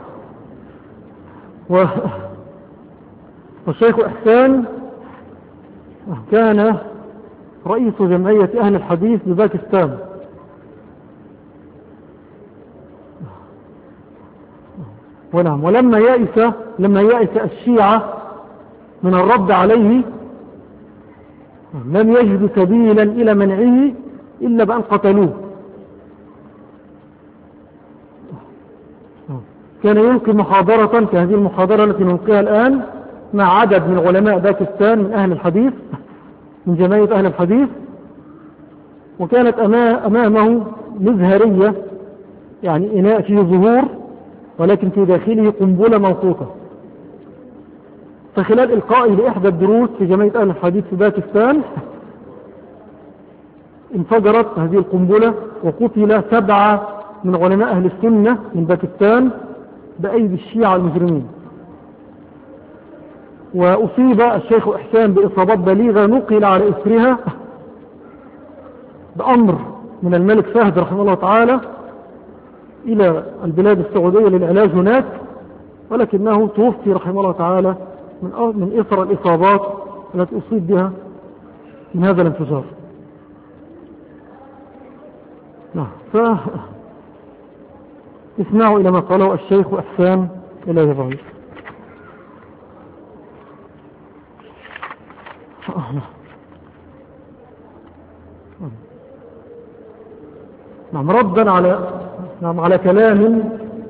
والشيخ إحسان كان رئيس جمعية أهل الحديث بباكستان، ولما يأس الشيعة من الرد عليه لم يجد سبيلا إلى منعه إلا بأن قتلوه. كان يلقي محاضرة كهذه المحاضرة التي نلقيها الآن مع عدد من علماء باكستان من أهل الحديث من جمعية أهل الحديث، وكانت أمامه مزهرية يعني إناء فيه زهور ولكن في داخله قنبلة موقوتة. فخلال إلقائه لإحدى الدروس في جمعية أهل الحديث في باكستان انفجرت هذه القنبلة وقتل 7 من علماء أهل السنة من باكستان بأيدي الشيعة المجرمين. وأصيب الشيخ إحسان بإصابات بليغة نقل على إثرها بأمر من الملك فهد رحمه الله تعالى إلى البلاد السعودية للعلاج هناك، ولكنه توفي رحمه الله تعالى من إثر الإصابات التي أصيب بها من هذا الانفجار. اسمعوا إلى ما قاله الشيخ إحسان إليه ضعيف. نعم، ردا على كلام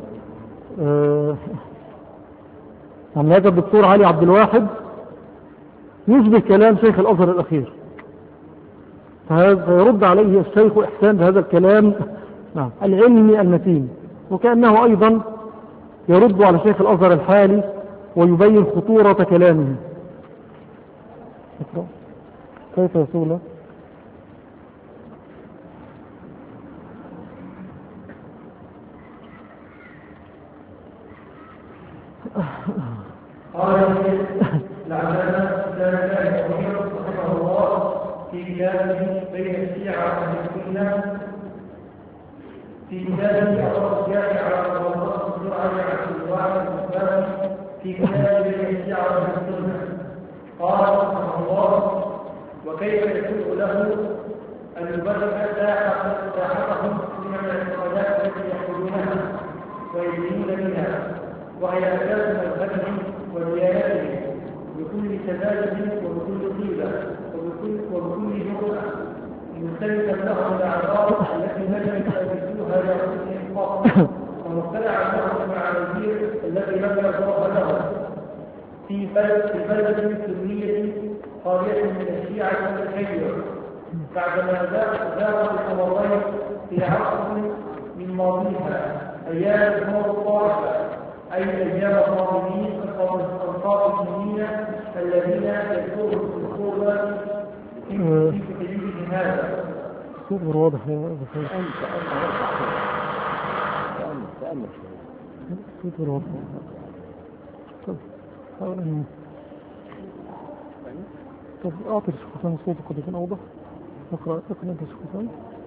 هذا الدكتور علي عبد الواحد يشبه كلام شيخ الأزهر الأخير، فيرد عليه الشيخ إحسان بهذا الكلام العلمي المتين، وكأنه أيضا يرد على شيخ الأزهر الحالي ويبين خطورة كلامه. كيف يسول؟ قال العلامة الثاني رحمه الله في كتابه بين الشيعة والسنة، في كتابه الجامع على الله عبد الواحد الإسلامي في كتابه بين الشيعة والسنة، قال رحمه الله: وكيف يكون له أن يبرئ ساحتهم من الاعتقادات التي يقولونها ويدينون منها، وهي أساس مذهبهم وديانتهم، بكل تزايد وبكل طيبة وبكل جرأة، مستلزما لهم الأعراض التي لم يستلزموها لأنفسهم قط، ومبتلعا لهم المعاذير التي لم يرضوها لهم في بلد سنية خالية من الشيعة والتشيع، بعدما ذاقوا الأمرين في عصر من ماضيها أيام الأمور الطائفة، أي أيام الظالمين القاطبين الذين يذكرهم في الخطوبة في كتابهم هذا. صوت واضح يا أبو تأمل صوت واضح. طب أعطي الشيخ صوتك قد يكون أوضح. اقرأ أنت الشيخ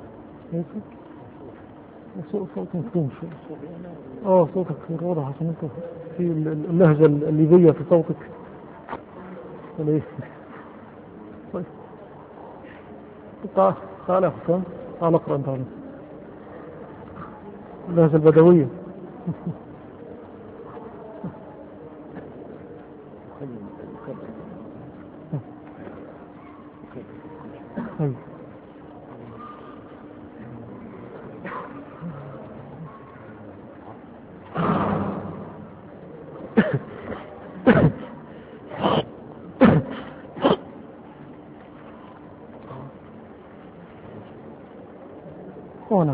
صوتك مكتوم شوية. صوتك واضح عشان انت في اللهجة الليبية في صوتك ولا ايه؟ طيب تعال يا حسام، تعال اقرأ انت على اللهجة البدوية. طيب نعم.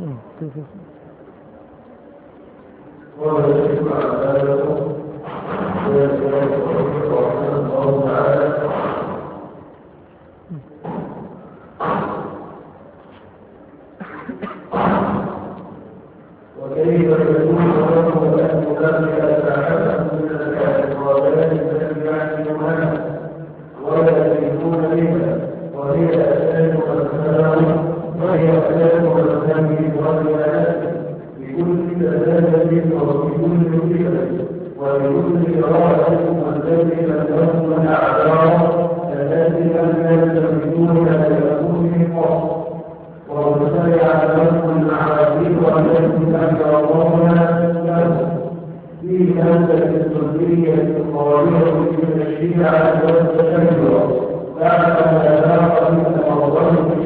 وكيف يكون له أن يبرئ ساحتهم من الاعتقادات التي يعلمونها ويأتون بها، وهي أساس مذهبهم والديانات بكل تزايد وبكل طيبة وبكل إرادة ملتزمة لهم الأعذار التي لم يلتفتوها لأنفسهم قط، ومتبعا لهم المعاذير التي لم يرضونها لهم في هذه السلبية الخالية من الشيعة والتشيع، بعدما ذاق من الموضوع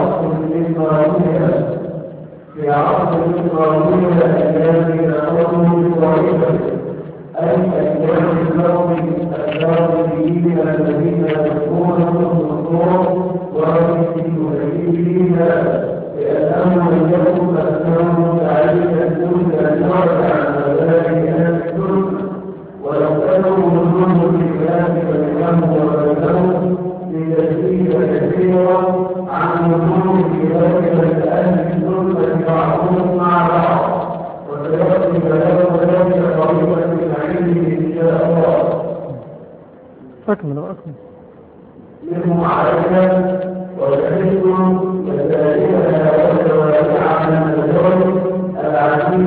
في عصر الإسرائيلية الذي نقضه بالطريقة، أي أيام الأرض الداريين الذين يكونون الدكتور والمسيحيين، لأنه لم يكن أسلام تعيشا كل نوع عن ذلك السنة، ولو كانوا وجود الكلام بينهم وبينهم لتشكيل كثيرا عن وجود الكلام بين أهل السنة بعضهم مع بعض، وسيأتي كلام ذلك قريبا من علمه إن شاء الله. أكمل منهم علينا وتحسن مسائلها وتوابعها من الدول العديد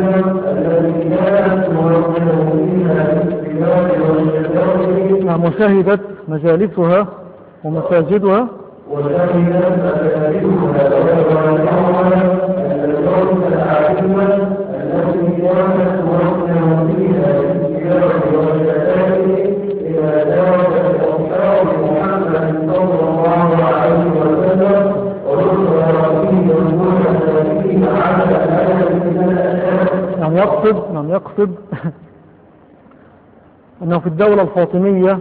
وشهدت مجالسها ومساجدها وشهدت مجالسها وجوامعها التي العالمة التي كانت مرسلا فيها الكتاب والشهادة إلى درجة أصحاب محمد صلى الله عليه وسلم ورسل ربه المرسلين على الأدب من الأشياء. نعم يقصد أنه في الدولة الفاطمية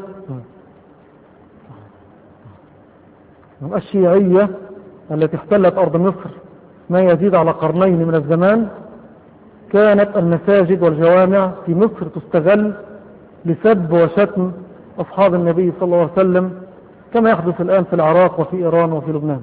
الشيعية التي احتلت أرض مصر ما يزيد على قرنين من الزمان، كانت المساجد والجوامع في مصر تستغل لسب وشتم أصحاب النبي صلى الله عليه وسلم كما يحدث الآن في العراق وفي إيران وفي لبنان.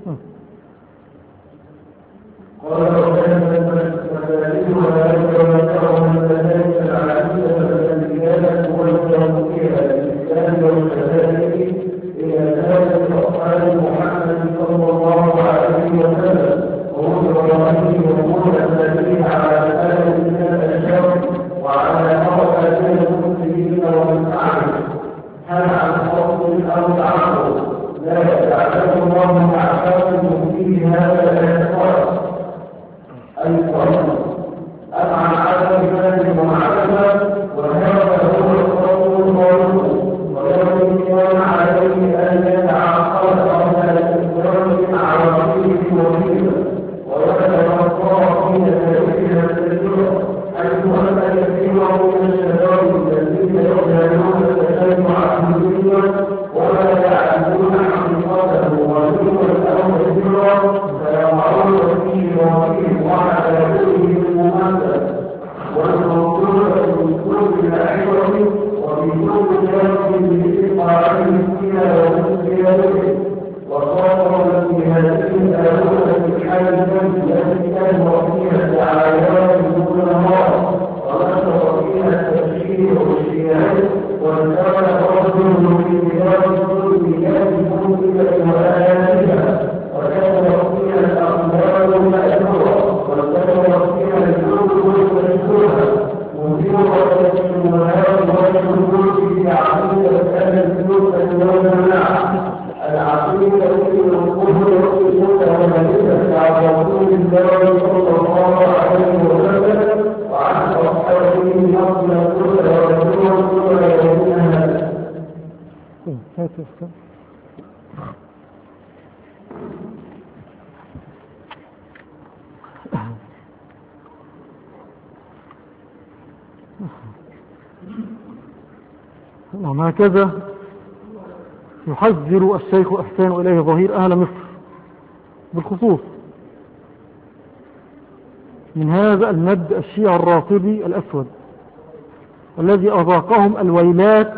هكذا يحذر الشيخ إحسان إليه ظهير أهل مصر بالخصوص من هذا المد الشيعي الرافضي الأسود الذي أذاقهم الويلات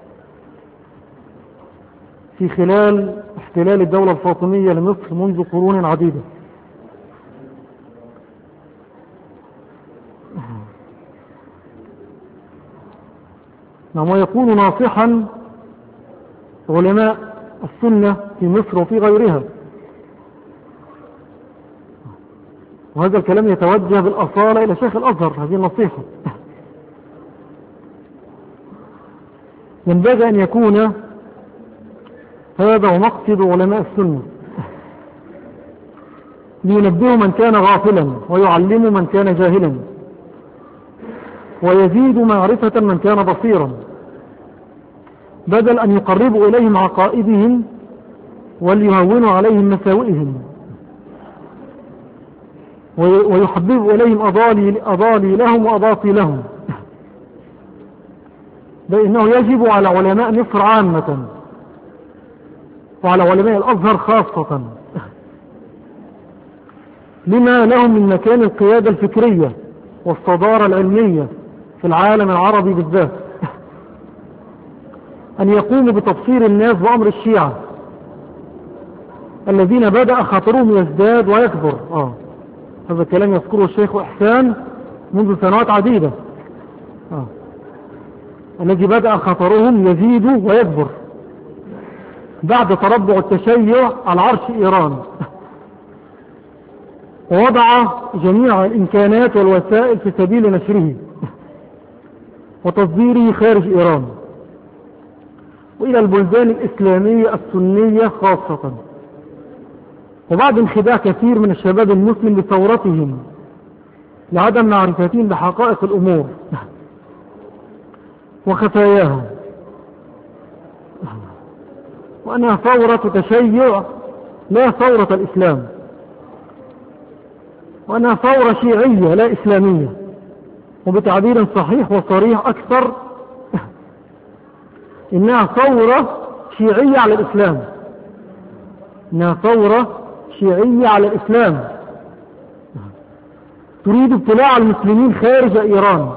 في خلال احتلال الدولة الفاطمية لمصر منذ قرون عديدة. ويكون ناصحا علماء السنة في مصر وفي غيرها، وهذا الكلام يتوجه بالأصالة إلى شيخ الأزهر. هذه النصيحة ينبغي أن يكون هذا هو مقصد علماء السنة، لينبهوا من كان غافلا ويعلموا من كان جاهلا ويزيد معرفة من كان بصيرا، بدل أن يقربوا إليهم عقائدهم وليهونوا عليهم مساوئهم ويحببوا إليهم أضالي لهم وأضاطي لهم. بأنه يجب على علماء مصر عامة وعلى علماء الأزهر خاصة لما لهم من مكان القيادة الفكرية والصدارة العلمية في العالم العربي بالذات أن يقوموا بتبصير الناس بأمر الشيعة الذين بدأ خطرهم يزداد ويكبر. هذا الكلام يذكره الشيخ إحسان منذ سنوات عديدة. الذي بدأ خطرهم يزيد ويكبر بعد تربع التشيع على عرش إيران، ووضع جميع الإمكانات والوسائل في سبيل نشره وتصديره خارج إيران. وإلى البلدان الإسلامية السنية خاصة. وبعد انخداع كثير من الشباب المسلم بثورتهم لعدم معرفتهم بحقائق الأمور وخفاياها، وأنها ثورة تشيع لا ثورة الإسلام، وأنها ثورة شيعية لا إسلامية، وبتعبير صحيح وصريح أكثر إنها ثورة شيعية على الإسلام، إنها ثورة شيعية على الإسلام تريد ابتلاع المسلمين خارج إيران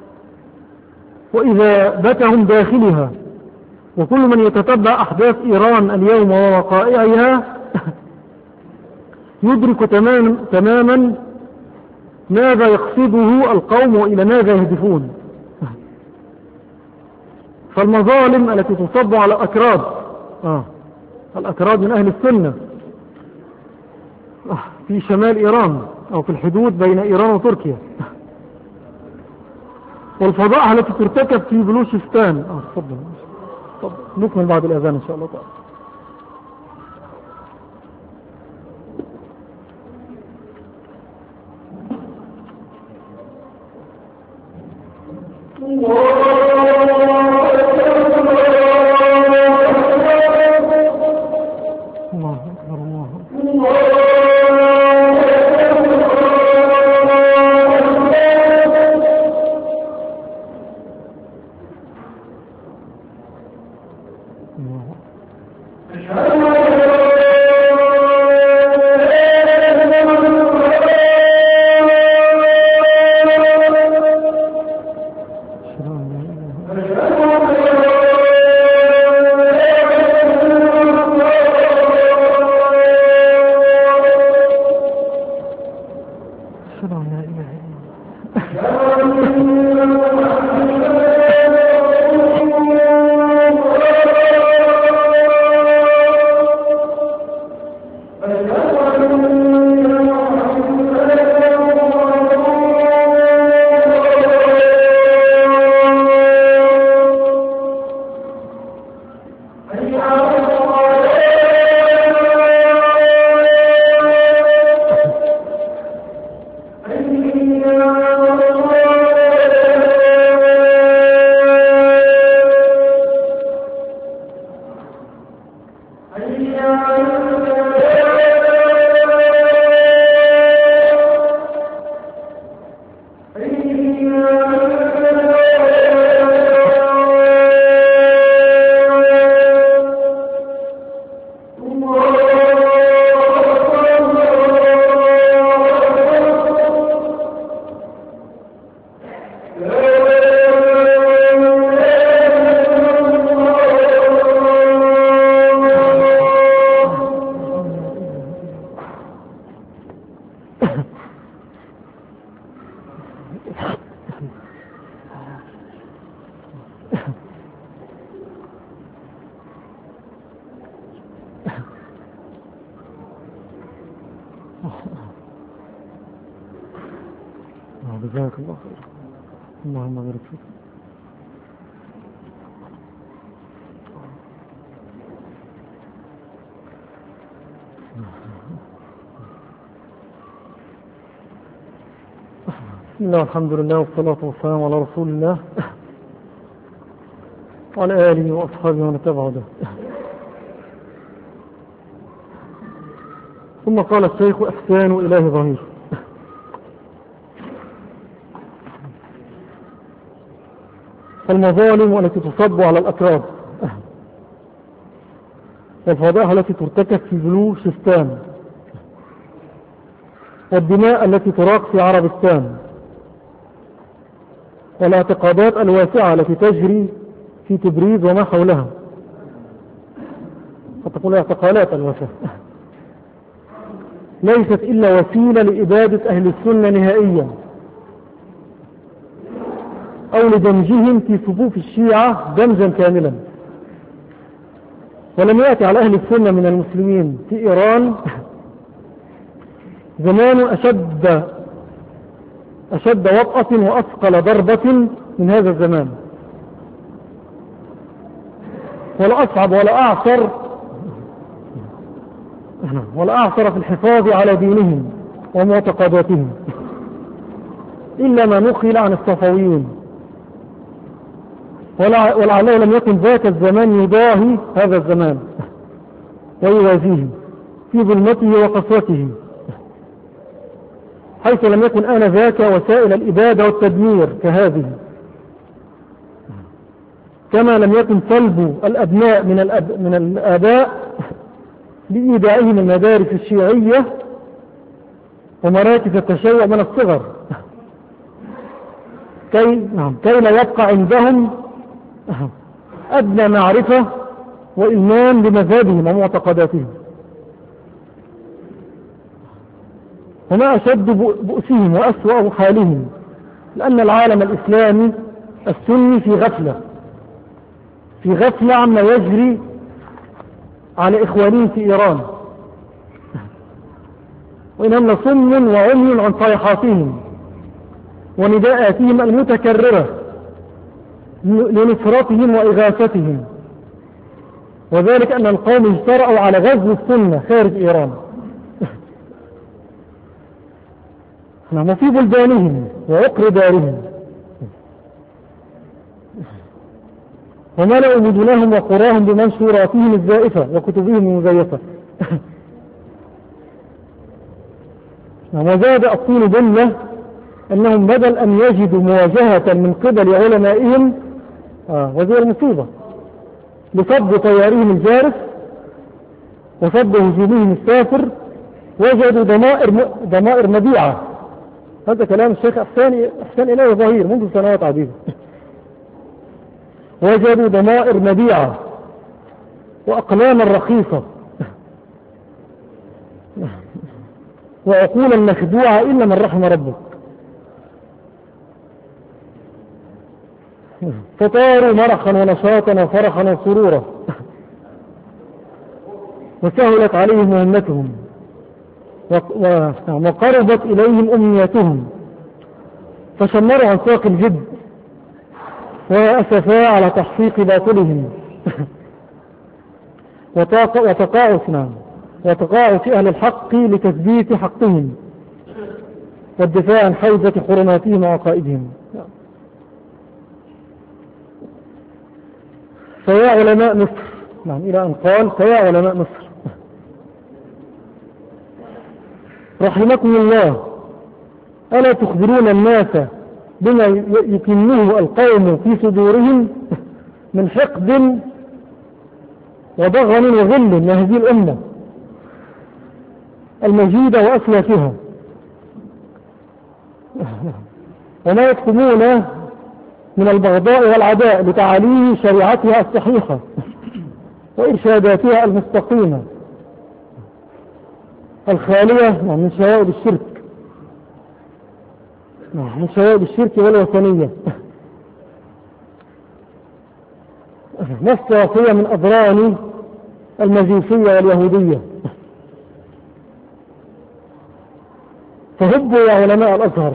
وإذابتهم داخلها. وكل من يتتبع أحداث إيران اليوم ووقائعها يدرك تماما ماذا يقصده القوم وإلى ماذا يهدفون. فالمظالم التي تصب على الأكراد الأكراد من أهل السنة في شمال إيران أو في الحدود بين إيران وتركيا، والفضائح التي ترتكب في بلوشستان. تفضل نكمل بعد الأذان إن شاء الله تعالى. جزاك الله خير. اللهم بارك فيك. بسم الله والحمد لله والصلاة والسلام على رسول الله وعلى آله وأصحابه ومن تبعه. ثم قال الشيخ إحسان إله ظهير: المظالم التي تصب على الأكراد والفضائح التي ترتكب في بلوشستان والدماء التي تراق في عربستان والاعتقادات الواسعة التي تجري في تبريز وما حولها، قد تكون اعتقالات الواسعة، ليست إلا وسيلة لإبادة أهل السنة نهائيا أو لدمجهم في صفوف الشيعة دمجا كاملا. ولم يأتي على أهل السنة من المسلمين في إيران زمان أشد وطأة وأثقل ضربة من هذا الزمان. ولا أصعب ولا أعصر في الحفاظ على دينهم ومعتقداتهم إلا ما نقل عن الصفويين، ولعله لم يكن ذاك الزمان يضاهي هذا الزمان ويوازيه في ظلمته وقسوته، حيث لم يكن آنذاك وسائل الإبادة والتدمير كهذه، كما لم يكن سلب الأبناء من الآباء لإيداعهم المدارس الشيعية ومراكز التشيع من الصغر كي لا يبقى عندهم أدنى معرفة وإيمان بمذهبهم ومعتقداتهم. وما أشد بؤسهم وأسوأ حالهم، لأن العالم الإسلامي السني في غفلة عما يجري على إخوانهم في إيران، وإنهم لصم وعمي عن صيحاتهم ونداءاتهم المتكررة لنصرتهم وإغاثتهم، وذلك أن القوم اجترأوا على غزو السنة خارج إيران وفي بلدانهم وعقر دارهم، وملأوا مدنهم وقراهم بمنشوراتهم الزائفة وكتبهم المزيفة وزاد الطين بلة أنهم بدل أن يجدوا مواجهة من قبل علمائهم وزي المصيبة لصد طيارهم الجارف وصد هجومهم السافر، وجدوا ضمائر مبيعة. هذا كلام الشيخ أحسان إليه ظهير منذ سنوات عديدة. وجدوا ضمائر مبيعة وأقلاما رخيصة وعقولا مخدوعة إلا من رحم ربك، فطاروا مرحا ونشاطا وفرحا وسرورا، وسهلت عليهم مهمتهم وقربت إليهم أمنيتهم، فشمروا عن ساق الجد وأسفا على تحقيق باطلهم وتقاعس أهل الحق لتثبيت حقهم والدفاع عن حوزة حرماتهم وعقائدهم. فيا علماء مصر، إلى أن قال فيا علماء مصر رحمكم الله، ألا تخبرون الناس بما يكنه القوم في صدورهم من حقد وضغن وغل لهذه الأمة المجيدة وأسلافها، وما يكتمون من البغضاء والعداء لتعاليم شريعتها الصحيحة وإرشاداتها المستقيمة الخالية من شوائب الشرك والوثنية، نفسها من أضران المجوسية واليهودية. فهبوا يا علماء الأزهر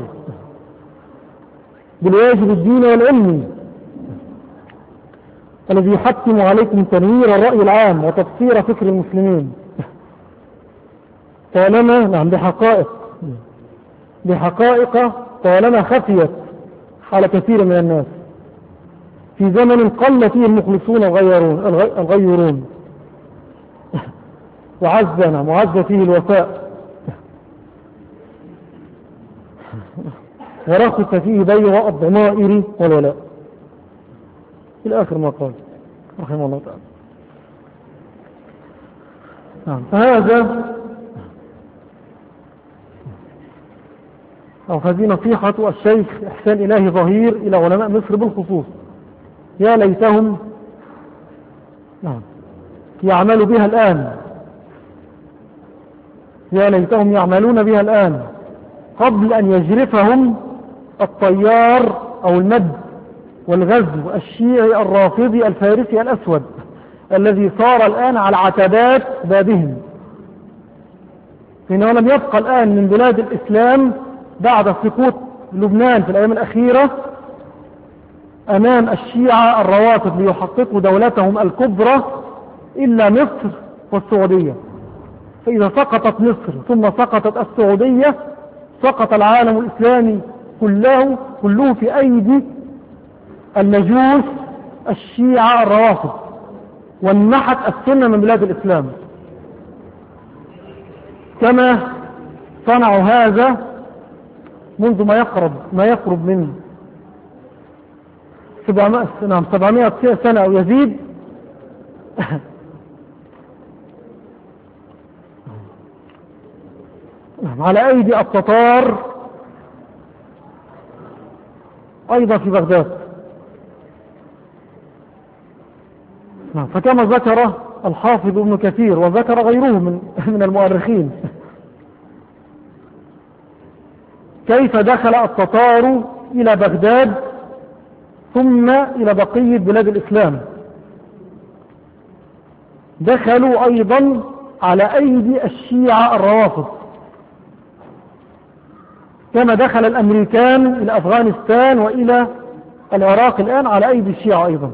بالواجب الديني والعلمي الذي يحتم عليكم تنوير الرأي العام وتبصير فكر المسلمين، طالما بحقائق طالما خفيت على كثير من الناس في زمن قل فيه المخلصون الغيرون معز فيه الوفاء ورخص فيه بيع الضمائر والولاء، إلى آخر ما قال رحمه الله تعالى. فهذه نصيحة الشيخ إحسان إلهي ظهير إلى علماء مصر بالخصوص، يا ليتهم يعملوا بها الآن، يا ليتهم يعملون بها الآن قبل أن يجرفهم الطيار أو المد والغزو الشيعي الرافضي الفارسي الأسود الذي صار الآن على عتبات بابهم، فإنه لم يبقى الآن من بلاد الإسلام بعد سقوط لبنان في الأيام الأخيرة أمام الشيعة الروافض ليحققوا دولتهم الكبرى إلا مصر والسعودية. فإذا سقطت مصر ثم سقطت السعودية سقط العالم الإسلامي كله في أيدي المجوس الشيعة الروافض، وانمحت السنة من بلاد الإسلام، كما صنعوا هذا منذ ما يقرب من 700 سنة أو يزيد. على أيدي التتار أيضا في بغداد. فكما ذكر الحافظ ابن كثير وذكر غيره من المؤرخين كيف دخل التتار إلى بغداد ثم إلى بقية بلاد الإسلام. دخلوا أيضا على أيدي الشيعة الروافض، كما دخل الأمريكان إلى أفغانستان وإلى العراق الآن على أيدي الشيعة أيضا.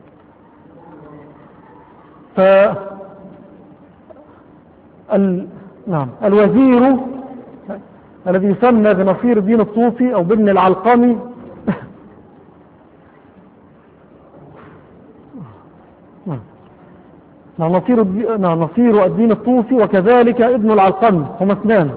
الوزير الذي يسمى بنصير الدين الطوفي أو بابن العلقمي نصير الدين الطوفي وكذلك ابن العلقمي، هما اثنان.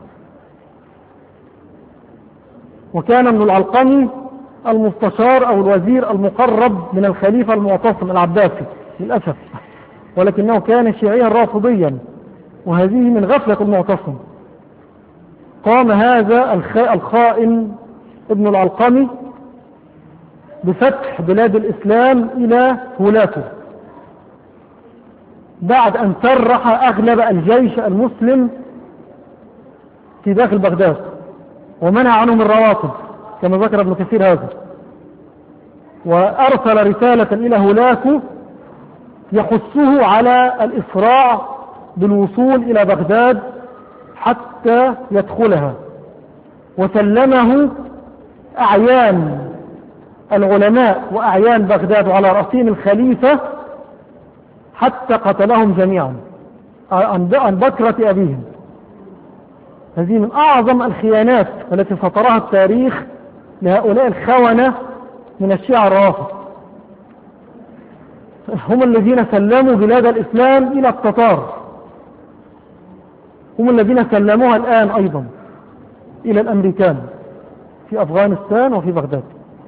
وكان ابن العلقمي المستشار أو الوزير المقرب من الخليفة المعتصم العباسي للأسف، ولكنه كان شيعيا رافضيا، وهذه من غفلة المعتصم. قام هذا الخائن ابن العلقمي بفتح بلاد الإسلام إلى ولاته بعد أن سرح أغلب الجيش المسلم في داخل بغداد ومنع عنهم الرواتب كما ذكر ابن كثير هذا، وأرسل رسالة إلى هولاكو يحثه على الإسراع بالوصول إلى بغداد حتى يدخلها، وسلمه أعيان العلماء وأعيان بغداد وعلى رأسهم الخليفة حتى قتلهم جميعا عن بكرة أبيهم. هذه من أعظم الخيانات التي سطرها التاريخ لهؤلاء الخونة من الشيعة الرافض. هم الذين سلموا بلاد الإسلام إلى التتار، هم الذين سلموها الآن أيضا إلى الأمريكان في أفغانستان وفي بغداد.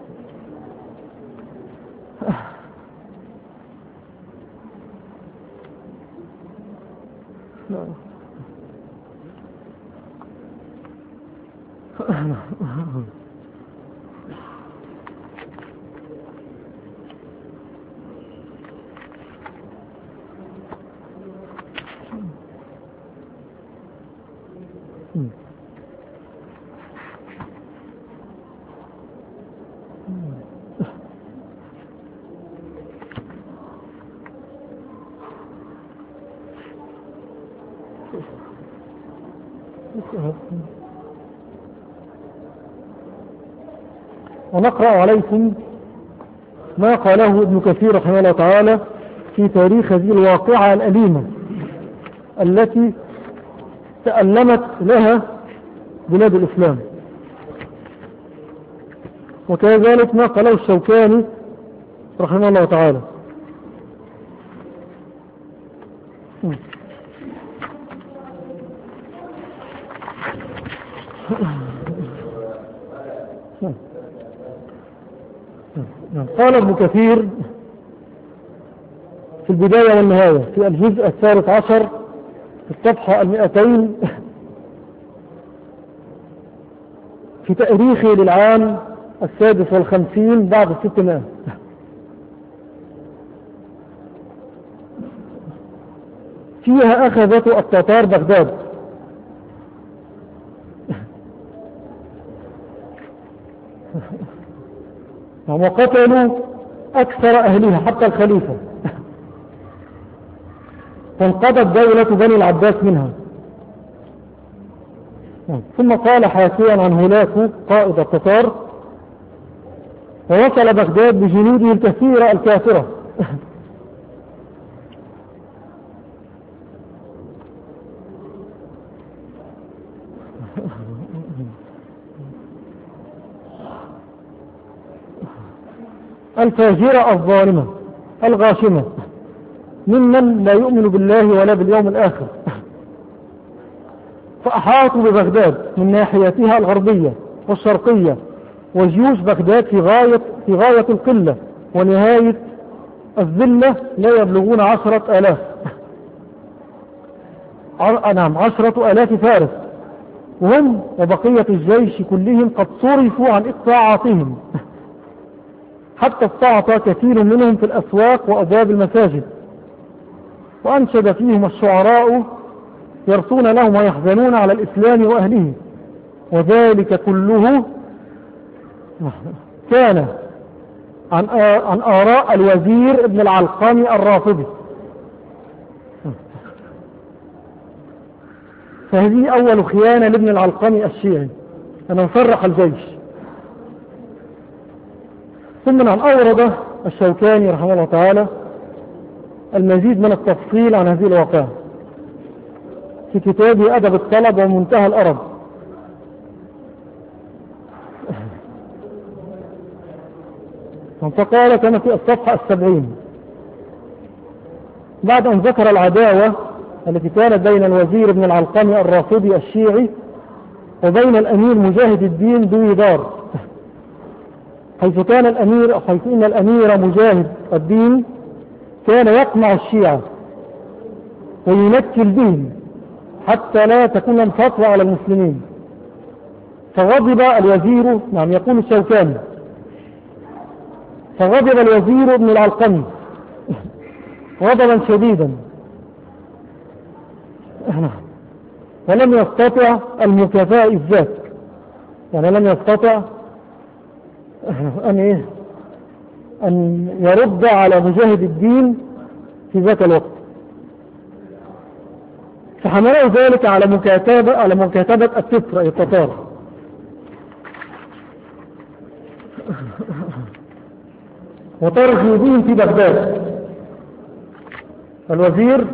ونقرأ عليكم ما قاله ابن كثير رحمه الله تعالى في تاريخ هذه الواقعة الأليمة التي تألمت لها بلاد الإسلام، وكذلك ما قاله الشوكاني رحمه الله تعالى. قال ابن كثير في البداية والنهاية في الجزء 13 في الصفحة 200 في تاريخه للعام 56 بعد 600. فيها أخذت التتار بغداد وقتلوا أكثر أهلها حتى الخليفة، فانقضت دولة بني العباس منها. ثم قال حاكيا عن هولاكو قائد التتار: ووصل بغداد بجنوده الكثيرة الكافرة. الفاجرة الظالمة الغاشمة ممن لا يؤمن بالله ولا باليوم الآخر. فأحاطوا ببغداد من ناحيتها الغربية والشرقية، وجيوش بغداد في غاية القلة ونهاية الذلة، لا يبلغون 10,000. نعم 10,000 فارس، وهم وبقية الجيش كلهم قد صرفوا عن إقطاعاتهم، حتى استعطى كثير منهم في الأسواق وأبواب المساجد، وأنشد فيهم الشعراء يرثون لهم ويحزنون على الإسلام وأهله. وذلك كله كان عن آراء الوزير ابن العلقمي الرافضي. فهذه أول خيانة لابن العلقمي الشيعي، أن نفرح الجيش. ثم أن أورد الشوكاني رحمه الله تعالى المزيد من التفصيل عن هذه الواقعة في كتابه أدب الطلب ومنتهى الأرب. فقال كما في الصفحة 70: بعد أن ذكر العداوة التي كانت بين الوزير ابن العلقمي الرافضي الشيعي وبين الأمير مجاهد الدين دويدار، حيث إن الأمير مجاهد الدين كان يقمع الشيعة وينكل بهم حتى لا تكون الفتوى على المسلمين. فغضب الوزير، نعم يقول الشوكاني، فغضب الوزير ابن العلقمي غضبا شديدا، ولم يستطع المكافأة الذات، يعني لم يستطع أن يرد على مجاهد الدين في ذات الوقت. فحمله ذلك على مكاتبة التتر أي التتار. وترجوا بهم في بغداد. الوزير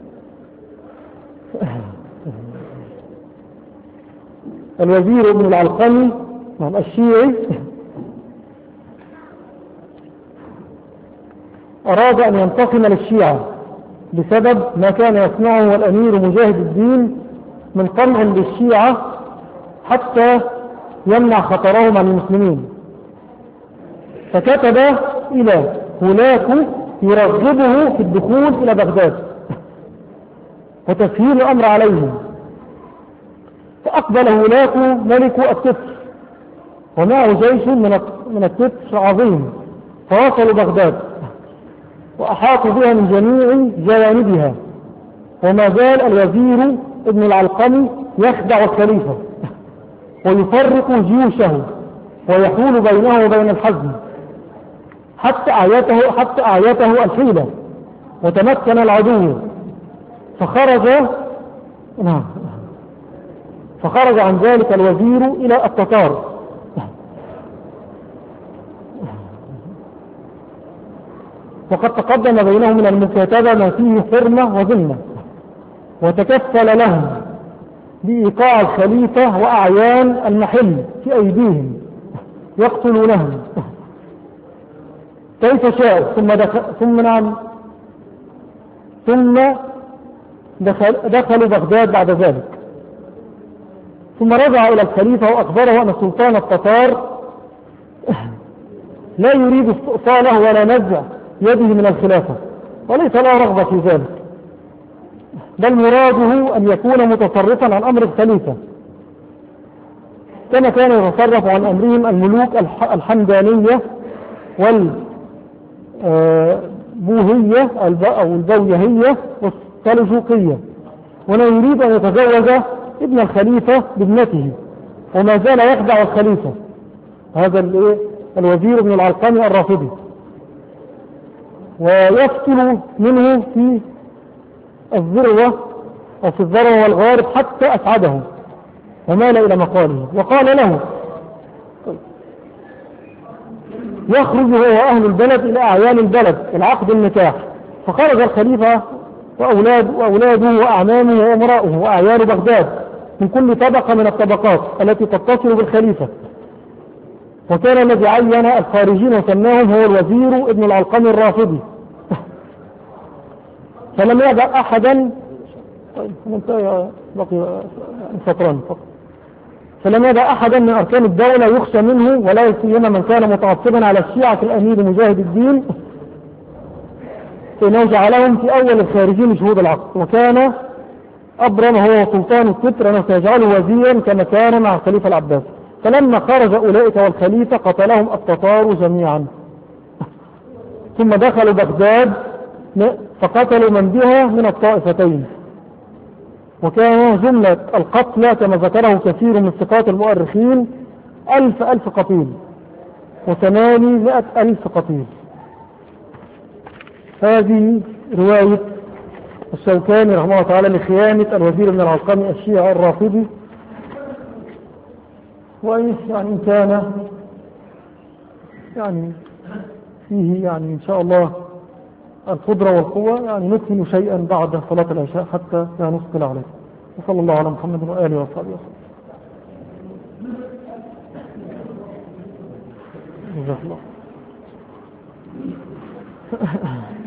ابن العلقمي الشيعي أراد أن ينتقم للشيعة بسبب ما كان يصنعه الأمير مجاهد الدين من قمع للشيعة حتى يمنع خطرهم عن المسلمين. فكتب إلى هولاكو يرغبه في الدخول إلى بغداد وتسهيل الأمر عليهم. فأقبل هولاكو ملك التتر ومعه جيش من التتر عظيم، فوصلوا بغداد وأحاطوا بها من جميع جوانبها. وما زال الوزير ابن العلقمي يخدع الخليفة ويفرق جيوشه ويحول بينه وبين الحزم حتى أعيته الحيلة وتمكن العدو. فخرج عن ذلك الوزير إلى التتار، وقد تقدم بينهم من المكاتبة ما فيه حرمة وذمة، وتكفل لهم بإيقاع الخليفة وأعيان المحل في أيديهم يقتلونهم كيف شاء. ثم دخلوا بغداد بعد ذلك. ثم رجع إلى الخليفة وأخبره أن سلطان التتار لا يريد استئصاله ولا نزع يده من الخلافة، وليس له رغبة في ذلك، بل مراده أن يكون متصرفا عن أمر الخليفة كما كان يتصرف عن أمرهم الملوك الحمدانية والبوهية أو البويهية والسلجوقية، ولا يريد أن يتزوج ابن الخليفة بابنته، وما زال يخدع الخليفة هذا الوزير ابن العلقمي الرافضي، ويقتل منه في الذروة أو في الذروة والغارب حتى أسعده ومال إلى مقاله. وقال له يخرج هو وأهل البلد إلى أعيان البلد العقد النكاح، فخرج الخليفة وأولاده وأعمامه وأمراؤه وأعيان بغداد من كل طبقة من الطبقات التي تتصل بالخليفة. وكان الذي عين الخارجين وسماهم هو الوزير ابن العلقمي الرافضي. فلم يدع أحدا فلم يدع أحدا من أركان الدولة يخشى منه، ولا سيما من كان متعصبا على الشيعة الأمير مجاهد الدين، فإنه جعلهم في أول الخارجين شهود العقد. وكان أبرم هو سلطان الكتر أنه سيجعله وزيرا كما كان مع الخليفة العباس. فلما خرج أولئك والخليفة قتلهم التتار جميعا، ثم دخلوا بغداد فقتلوا من بها من الطائفتين. وكان جملة القتلى كما ذكره كثير من ثقات المؤرخين 1000 قتيل و800,000 قتيل. هذه رواية الشوكاني رحمه الله تعالى لخيانة الوزير ابن العلقمي الشيعي الرافضي. وإن يعني كان يعني فيه يعني إن شاء الله القدرة والقوة يعني نكمل شيئا بعد صلاة العشاء حتى لا نثقل عليه. وصلى الله على محمد وآله وصحبه وسلم. جزاك الله.